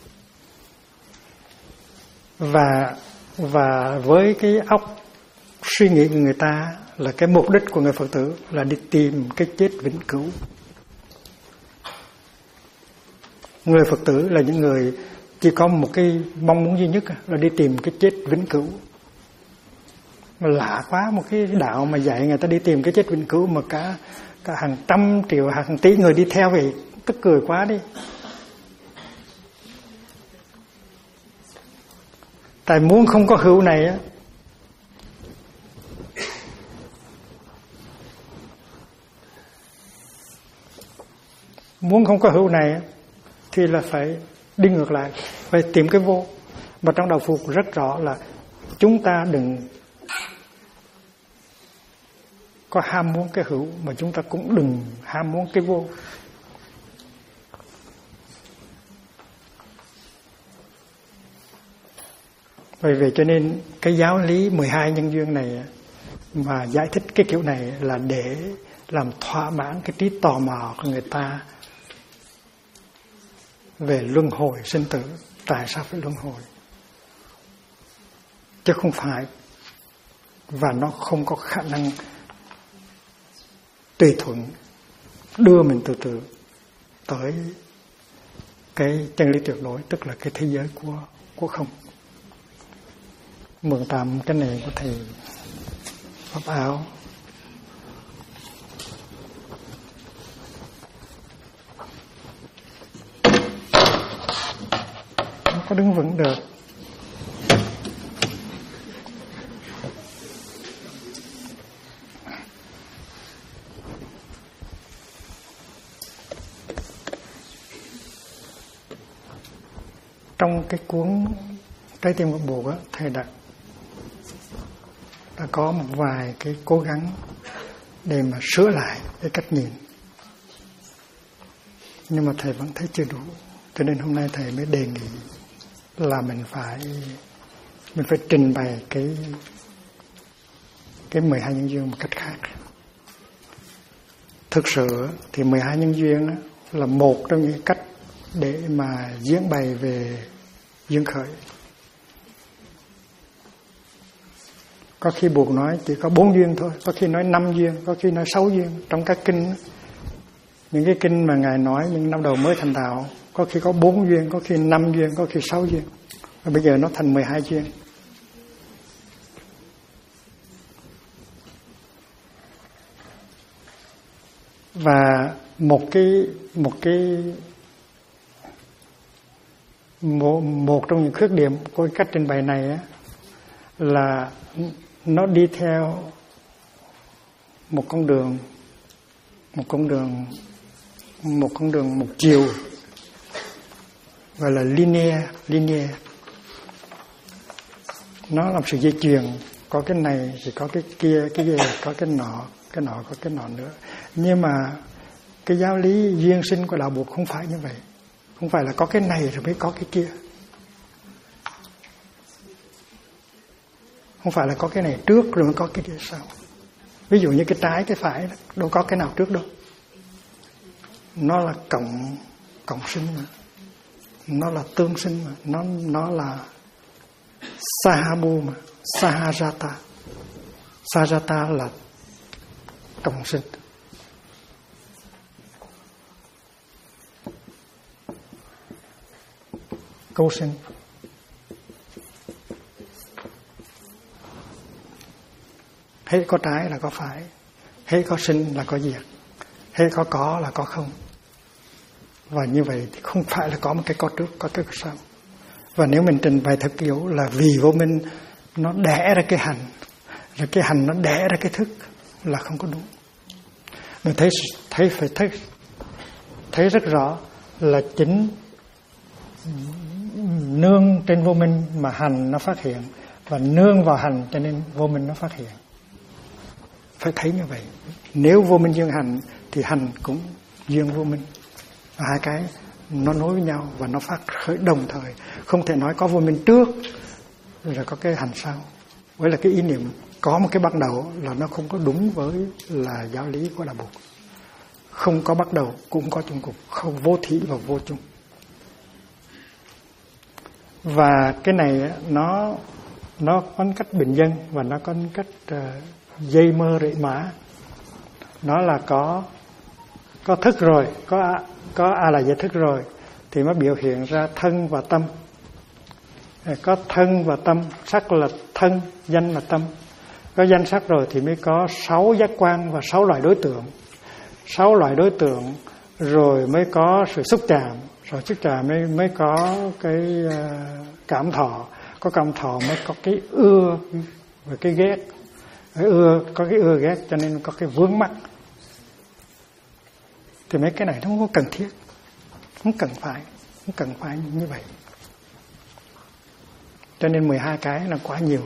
Và với cái óc suy nghĩ của người ta là cái mục đích của người Phật tử là đi tìm cái chết vĩnh cửu. Người Phật tử là những người chỉ có một cái mong muốn duy nhất là đi tìm cái chết vĩnh cửu. Mà lạ quá, một cái đạo mà dạy người ta đi tìm cái chết vĩnh cửu mà cả hàng trăm triệu, hàng tỷ người đi theo vậy, tức cười quá đi. Tại muốn không có hữu này á, muốn không có hữu này thì là phải đi ngược lại, phải tìm cái vô. Mà trong đạo Phật rất rõ là chúng ta đừng có ham muốn cái hữu, mà chúng ta cũng đừng ham muốn cái vô. Bởi vậy cho nên cái giáo lý 12 nhân duyên này mà giải thích cái kiểu này là để làm thỏa mãn cái trí tò mò của người ta về luân hồi sinh tử, tại sao phải luân hồi, chứ không phải, và nó không có khả năng tùy thuận đưa mình từ từ tới cái chân lý tuyệt đối, tức là cái thế giới của không. Mượn tạm cái này của thầy Pháp Áo. Không có đứng vững được. Trong cái cuốn Trái tim của Bụt á, thầy đã có một vài cái cố gắng để mà sửa lại cái cách nhìn, nhưng mà thầy vẫn thấy chưa đủ, cho nên hôm nay thầy mới đề nghị là mình phải trình bày cái 12 nhân duyên một cách khác. Thực sự thì 12 nhân duyên là một trong những cách để mà diễn bày về duyên khởi. Có khi Bụt nói chỉ có 4 duyên thôi, có khi nói 5 duyên, có khi nói 6 duyên. Trong các kinh, những cái kinh mà Ngài nói những năm đầu mới thành đạo, có khi có 4 duyên, có khi 5 duyên, có khi 6 duyên. Và bây giờ nó thành 12 duyên. Và một trong những khuyết điểm của cách trình bày này á, là nó đi theo một con đường một chiều, gọi là linear. Nó làm sự dây chuyền, có cái này thì có cái kia, cái kia có cái nọ có cái nọ nữa. Nhưng mà cái giáo lý duyên sinh của đạo Bụt không phải như vậy. Không phải là có cái này rồi mới có cái kia. Không phải là có cái này trước rồi mới có cái kia sau. Ví dụ như cái trái cái phải đâu có cái nào trước đâu. Nó là cộng sinh mà. Nó là tương sinh mà. Nó là sahabu mà. Sahajata. Sahajata là cộng sinh. Câu sinh. Hết có trái là có phải, hết có sinh là có diệt, hết có là có không. Và như vậy thì không phải là có một cái có trước, có cái có sau. Và nếu mình trình bày theo kiểu là vì vô minh nó đẻ ra cái hành, rồi cái hành nó đẻ ra cái thức là không có đúng. Mình thấy rất rõ là chính nương trên vô minh mà hành nó phát hiện, và nương vào hành cho nên vô minh nó phát hiện. phải thấy như vậy. Nếu vô minh duyên hành thì hành cũng duyên vô minh, hai cái nó nối với nhau và nó phát khởi đồng thời. Không thể nói có vô minh trước rồi có cái hành sau. Với là cái ý niệm có một cái bắt đầu là nó không có đúng với là giáo lý của Đạo Phật. Không có bắt đầu cũng có chung cục, không vô thủy và vô chung. Và cái này nó có cách bình dân và nó có cách dây mơ rễ mã. Nó là có thức rồi, có a là giải thức rồi thì mới biểu hiện ra thân và tâm. Có thân và tâm, sắc là thân, danh là tâm. Có danh sắc rồi thì mới có 6 giác quan và 6 loại đối tượng. 6 loại đối tượng rồi mới có sự xúc chạm, rồi xúc chạm mới có cái cảm thọ, có cảm thọ mới có cái ưa và cái ghét. Có cái ưa ghét cho nên có cái vướng mắc. Thì mấy cái này nó không có cần thiết, không cần phải như vậy. Cho nên 12 cái là quá nhiều.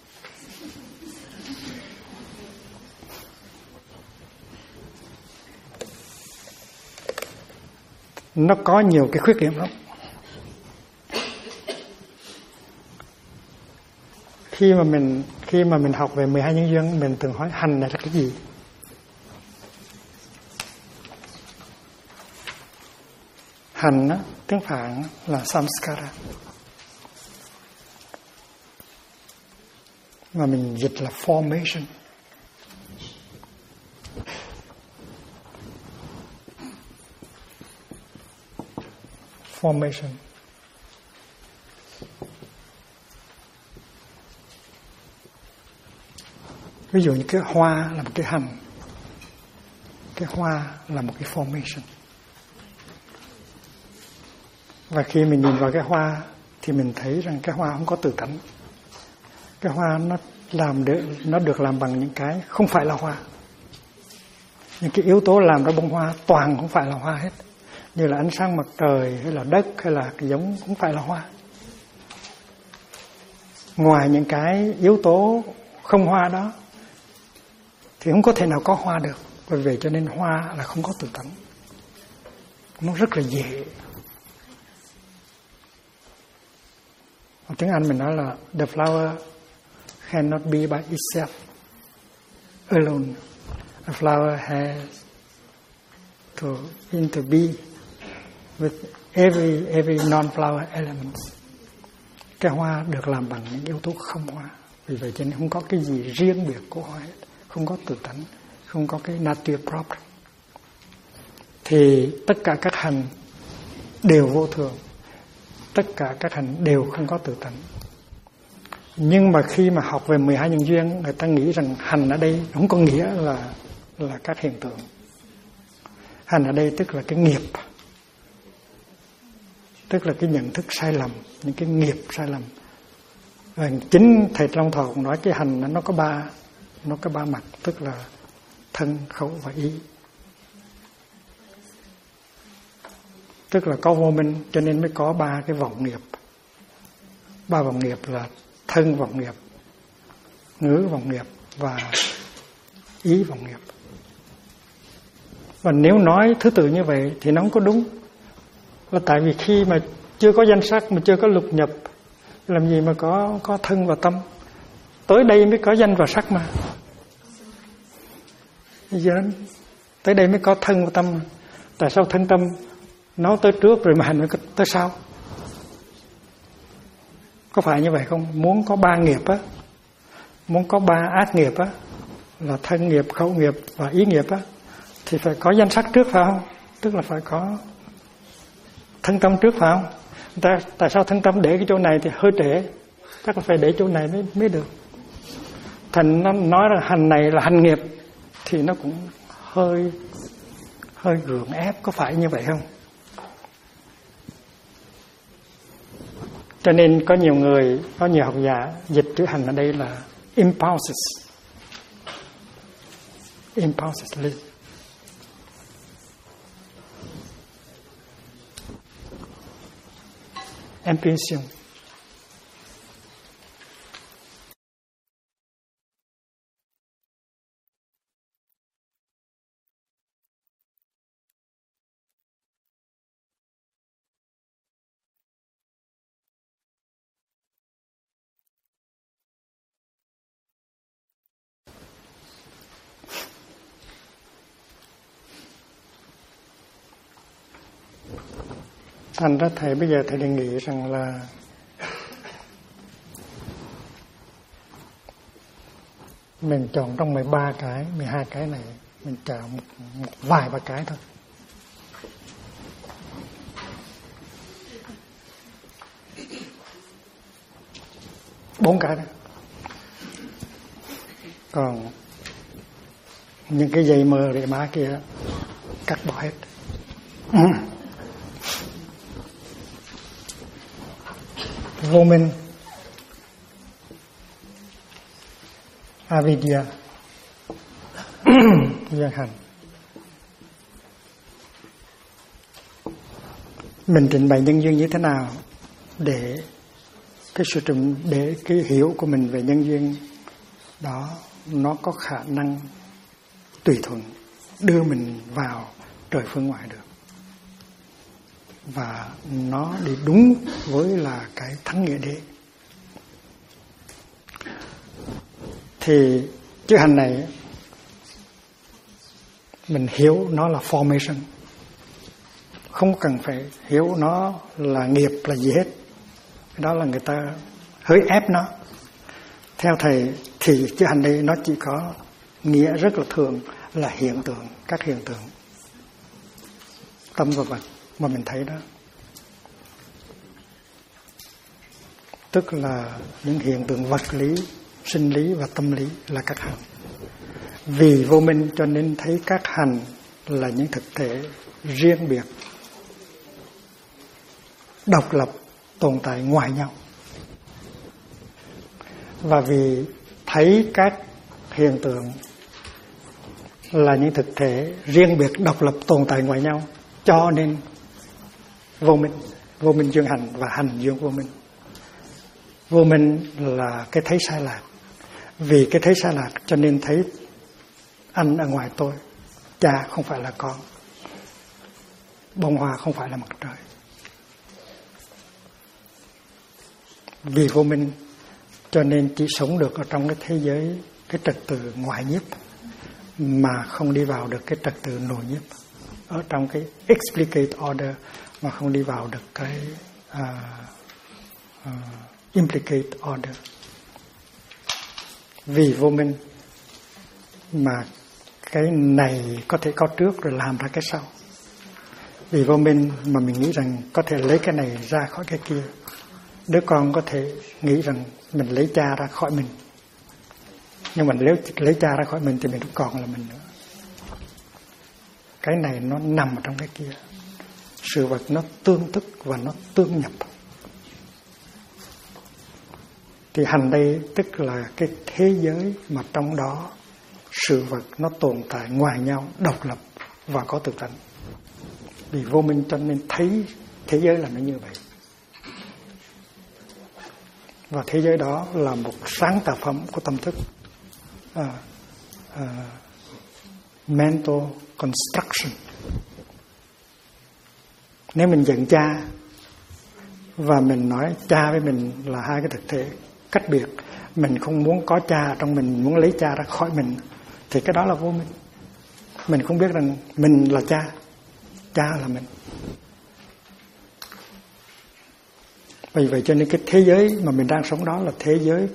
Nó có nhiều cái khuyết điểm lắm. Khi mà mình học về 12 nhân duyên, mình thường hỏi hành này là cái gì? Hành á, tiếng Phạn là samskara. Mà mình dịch là formation. Formation. Ví dụ như cái hoa là một cái hành. Cái hoa là một cái formation. Và khi mình nhìn vào cái hoa thì mình thấy rằng cái hoa không có tự tánh. Cái hoa nó được làm bằng những cái không phải là hoa. Những cái yếu tố làm ra bông hoa toàn không phải là hoa hết. Như là ánh sáng mặt trời hay là đất hay là cái giống không phải là hoa. Ngoài những cái yếu tố không hoa đó thì không có thể nào có hoa được. Bởi vậy cho nên hoa là không có tự tánh. Nó rất là dễ. Ở tiếng Anh mình nói là the flower cannot be by itself alone. A flower has to interbe with every non-flower elements. Cái hoa được làm bằng những yếu tố không hoa. Vì vậy cho nên không có cái gì riêng biệt của hoa hết. Không có tự tánh, không có cái nature proper. Thì tất cả các hành đều vô thường. Tất cả các hành đều không có tự tánh. Nhưng mà khi mà học về 12 nhân duyên, người ta nghĩ rằng hành ở đây không có nghĩa là các hiện tượng. Hành ở đây tức là cái nghiệp. Tức là cái nhận thức sai lầm, những cái nghiệp sai lầm. Và chính Thầy Long Thọ cũng nói cái hành nó có ba mặt, tức là thân, khẩu và ý. Tức là có vô minh cho nên mới có 3 cái vọng nghiệp. 3 vọng nghiệp là thân vọng nghiệp, ngữ vọng nghiệp và ý vọng nghiệp. Và nếu nói thứ tự như vậy thì nó không có đúng. Là tại vì khi mà chưa có danh sắc, mà chưa có lục nhập, làm gì mà có thân và tâm. Tới đây mới có danh và sắc mà. Giờ tới đây mới có thân và tâm. Tại sao thân tâm nó tới trước rồi mà hành mới tới sau? Có phải như vậy không? Muốn có 3 nghiệp á, muốn có 3 ác nghiệp á, là thân nghiệp, khẩu nghiệp và ý nghiệp á, thì phải có danh sắc trước phải không? Tức là phải có thân tâm trước phải không? Tại sao thân tâm để cái chỗ này thì hơi trễ? Chắc là phải để chỗ này mới được. Thành nó nói là hành này là hành nghiệp thì nó cũng hơi gượng ép, có phải như vậy không? Cho nên có nhiều học giả dịch chữ hành ở đây là impulses. Impulsively. Impulsion. Thành ra thầy bây giờ thầy đề nghị rằng là mình chọn trong 13 cái, 12 cái này, mình chọn một vài ba cái thôi. Bốn cái đó. Còn những cái dây mờ để má kia cắt bỏ hết. Vô minh, avidya, duyên hành. Mình trình bày nhân duyên như thế nào để để cái hiểu của mình về nhân duyên đó nó có khả năng tùy thuận đưa mình vào trời phương ngoại được, và nó đi đúng với là cái thắng nghĩa đế. Thì chữ hành này mình hiểu nó là formation, không cần phải hiểu nó là nghiệp là gì hết. Đó là người ta hơi ép nó. Theo thầy thì chữ hành đây nó chỉ có nghĩa rất là thường là hiện tượng, các hiện tượng tâm và vật mà mình thấy đó, tức là những hiện tượng vật lý, sinh lý và tâm lý là các hành. Vì vô minh cho nên thấy các hành là những thực thể riêng biệt, độc lập, tồn tại ngoài nhau. Và vì thấy các hiện tượng là những thực thể riêng biệt, độc lập, tồn tại ngoài nhau, cho nên vô minh duyên hành và hành duyên vô minh. Vô minh là cái thấy sai lạc. Vì cái thấy sai lạc cho nên thấy anh ở ngoài tôi, cha không phải là con, bông hoa không phải là mặt trời. Vì vô minh cho nên chỉ sống được ở trong cái thế giới, cái trật tự ngoại nhiếp, mà không đi vào được cái trật tự nội nhiếp, ở trong cái explicate order mà không đi vào được cái implicate order. Vì vô minh mà cái này có thể có trước rồi làm ra cái sau. Vì vô minh mà mình nghĩ rằng có thể lấy cái này ra khỏi cái kia. Đứa con có thể nghĩ rằng mình lấy cha ra khỏi mình, nhưng mà nếu lấy cha ra khỏi mình thì mình không còn là mình nữa. Cái này nó nằm ở trong cái kia. Sự vật nó tương tức và nó tương nhập. Thì hành đây tức là cái thế giới mà trong đó sự vật nó tồn tại ngoài nhau, độc lập và có tự tánh. Vì vô minh cho nên thấy thế giới là nó như vậy. Và thế giới đó là một sáng tạo phẩm của tâm thức, mental construction. Nếu mình giận cha và mình nói cha với mình là hai cái thực thể cách biệt, mình không muốn có cha trong mình, muốn lấy cha ra khỏi mình, thì cái đó là vô minh. Mình không biết rằng mình là cha, cha là mình. Vì vậy cho nên cái thế giới mà mình đang sống đó là thế giới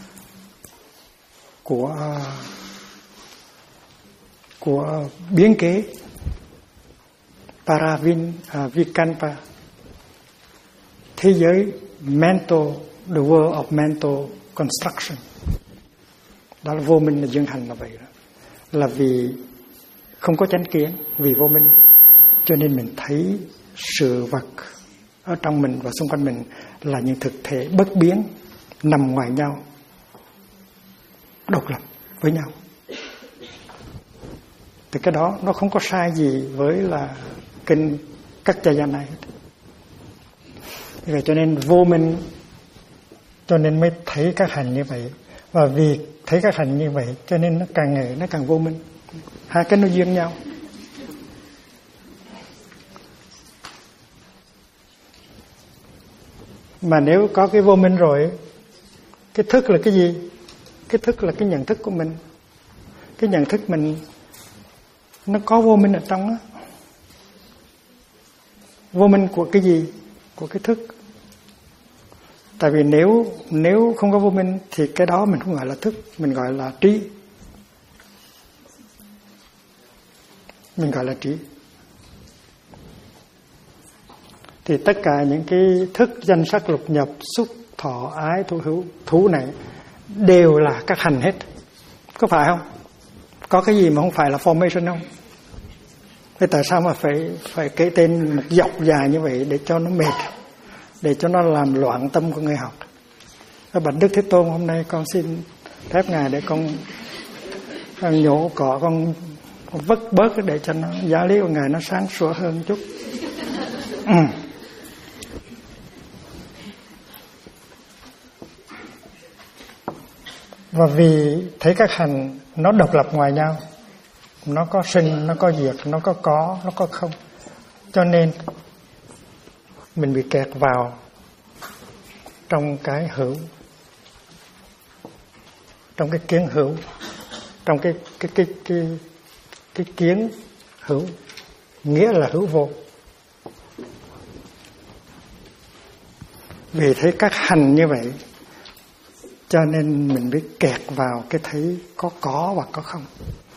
của biến kế, Vikalpa, thế giới mental, the world of mental construction. Đó là vô minh, là duyên hành là vậy đó. Là vì không có chánh kiến, vì vô minh cho nên mình thấy sự vật ở trong mình và xung quanh mình là những thực thể bất biến, nằm ngoài nhau, độc lập với nhau. Thì cái đó nó không có sai gì với là kinh các cha gia này. Vậy cho nên vô minh cho nên mới thấy các hành như vậy. Và vì thấy các hành như vậy cho nên nó càng ngày nó càng vô minh. Hai cái nó duyên nhau. Mà nếu có cái vô minh rồi, cái thức là cái gì? Cái thức là cái nhận thức của mình. Cái nhận thức mình nó có vô minh ở trong đó. Vô minh của cái gì? Của cái thức. Tại vì nếu không có vô minh thì cái đó mình không gọi là thức, mình gọi là trí. Mình gọi là trí. Thì tất cả những cái thức danh sắc lục nhập, xúc thọ ái thú hữu thú này đều là các hành hết. Có phải không? Có cái gì mà không phải là formation không? Thế tại sao mà phải kể tên một dọc dài như vậy để cho nó mệt, để cho nó làm loạn tâm của người học? Các bạch Đức Thế Tôn, hôm nay con xin phép Ngài để con nhổ cỏ, con vất bớt để cho nó giáo lý của Ngài nó sáng sủa hơn chút. Và vì thấy các hành nó độc lập ngoài nhau, nó có sinh, nó có diệt, nó có không, cho nên mình bị kẹt vào trong cái hữu, trong cái kiến hữu, trong cái kiến hữu, nghĩa là hữu vô. Vì thấy các hành như vậy cho nên mình bị kẹt vào cái thấy có và có không.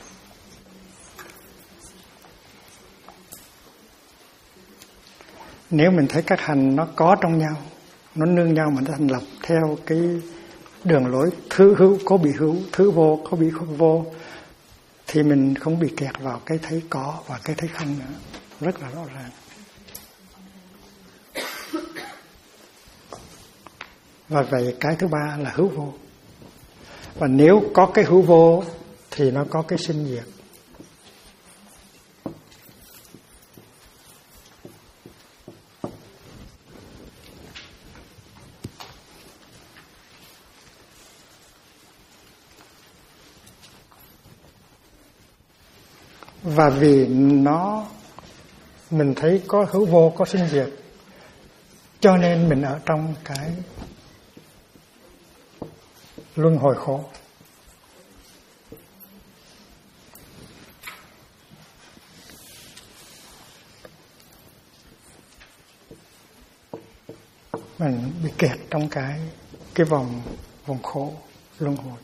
Nếu mình thấy các hành nó có trong nhau, nó nương nhau mà nó thành lập theo cái đường lối thứ hữu có bị hữu, thứ vô có bị không vô, thì mình không bị kẹt vào cái thấy có và cái thấy không nữa. Rất là rõ ràng. Và vậy cái thứ ba là hữu vô. Và nếu có cái hữu vô thì nó có cái sinh diệt. Và vì mình thấy có hữu vô, có sinh diệt, cho nên mình ở trong cái luân hồi khổ. Mình bị kẹt trong cái vòng khổ luân hồi.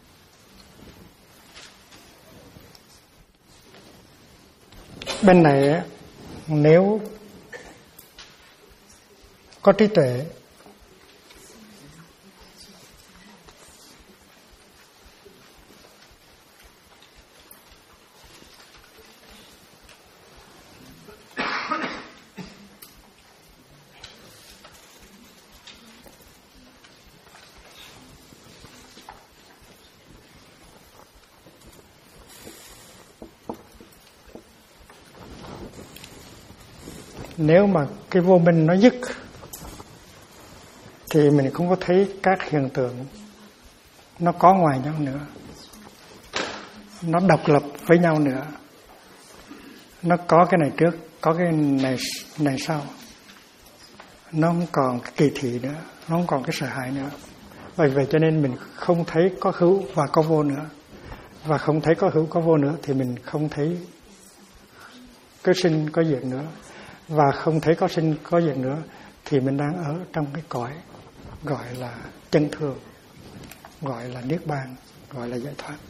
Bên này nếu có trí tuệ, nếu mà cái vô minh nó dứt thì mình không có thấy các hiện tượng nó có ngoài nhau nữa, nó độc lập với nhau nữa, nó có cái này trước, có cái này sau, nó không còn cái kỳ thị nữa, nó không còn cái sợ hãi nữa. Bởi vậy cho nên mình không thấy có hữu và có vô nữa, và không thấy có hữu có vô nữa thì mình không thấy cái sinh có diệt nữa, và không thấy có sinh có diệt nữa thì mình đang ở trong cái cõi gọi là chân thường, gọi là niết bàn, gọi là giải thoát.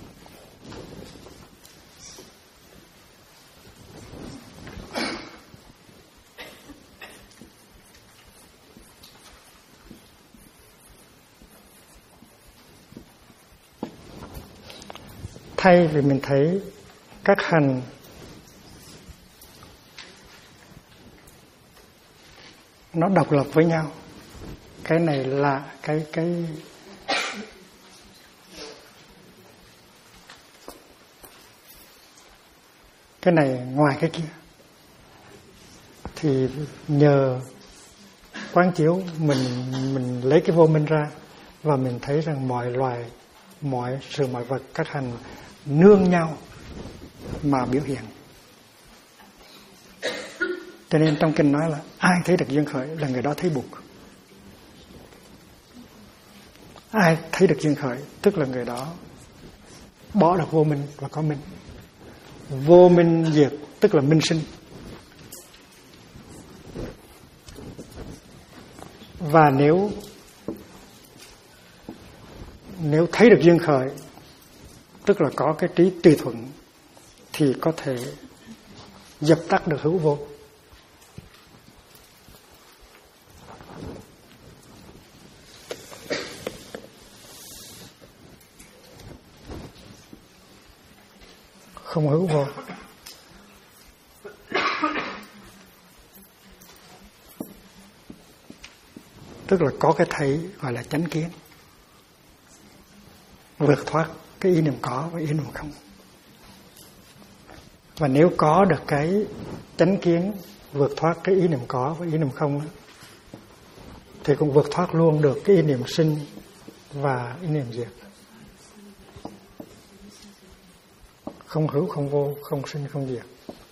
Thay vì mình thấy các hành nó độc lập với nhau, cái này là cái này ngoài cái kia, thì nhờ quán chiếu mình lấy cái vô minh ra và mình thấy rằng mọi loài, mọi sự mọi vật, các hành nương nhau mà biểu hiện. Cho nên trong kinh nói là ai thấy được duyên khởi là người đó thấy buộc. Ai thấy được duyên khởi tức là người đó bỏ được vô minh và có minh. Vô minh diệt tức là minh sinh. Và nếu thấy được duyên khởi, tức là có cái trí tùy thuận, thì có thể dập tắt được hữu vô. Không hữu vô. Tức là có cái thấy gọi là chánh kiến, vượt thoát cái ý niệm có và ý niệm không. Và nếu có được cái chánh kiến vượt thoát cái ý niệm có và ý niệm không, thì cũng vượt thoát luôn được cái ý niệm sinh và ý niệm diệt. Không hữu không vô, không sinh không diệt.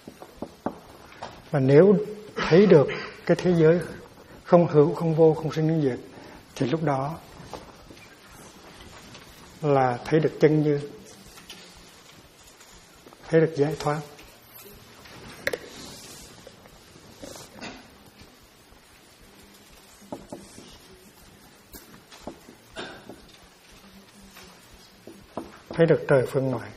Và nếu thấy được cái thế giới không hữu không vô, không sinh không diệt, thì lúc đó là thấy được chân như, thấy được giải thoát. Thấy được trời phương ngoại.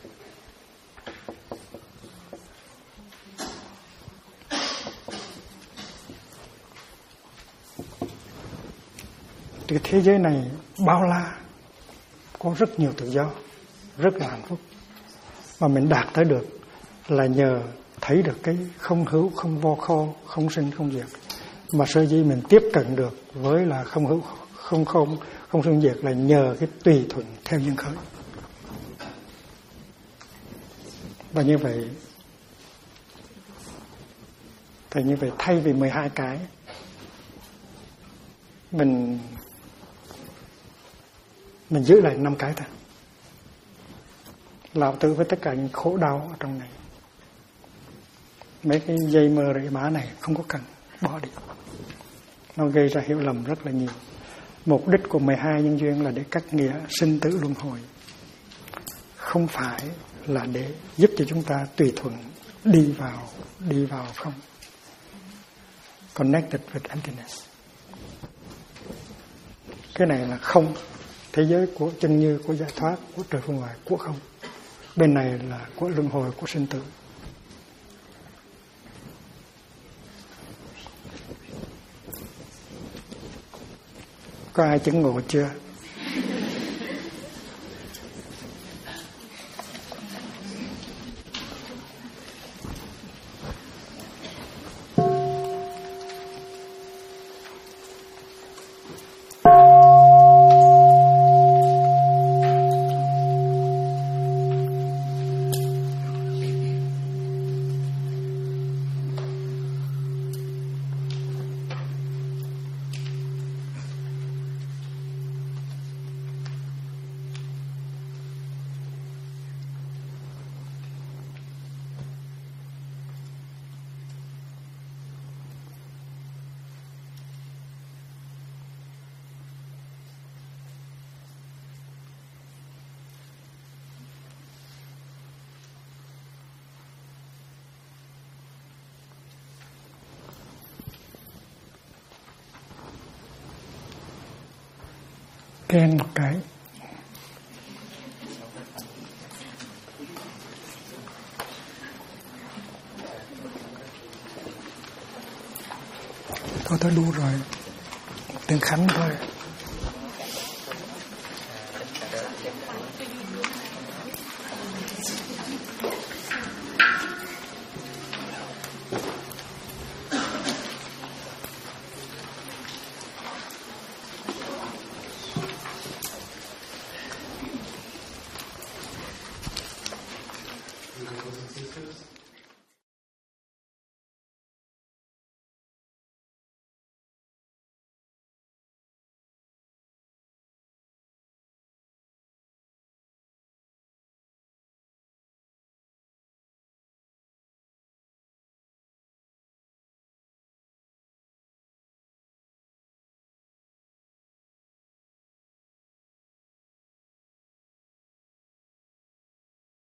Cái thế giới này bao la, có rất nhiều tự do, rất là hạnh phúc. Mà mình đạt tới được là nhờ thấy được cái không hữu, không vô, không sinh, không diệt. Mà sở dĩ mình tiếp cận được với là không hữu, không sinh diệt là nhờ cái tùy thuận theo duyên khởi. Và như vậy thay vì 12 cái, mình giữ lại 5 cái thôi. Lão tử với tất cả những khổ đau ở trong này, mấy cái dây mơ rễ má này không có cần, bỏ đi. Nó gây ra hiểu lầm rất là nhiều. Mục đích của 12 nhân duyên là để cắt nghĩa sinh tử luân hồi, không phải là để giúp cho chúng ta tùy thuận đi vào không. Connected with emptiness. Cái này là không, thế giới của chân như, của giải thoát, của trời phương ngoại, của không. Bên này là của luân hồi, của sinh tử. Có ai chứng ngộ chưa? Khen một cái. Thôi đủ rồi. Tiếng Khánh thôi.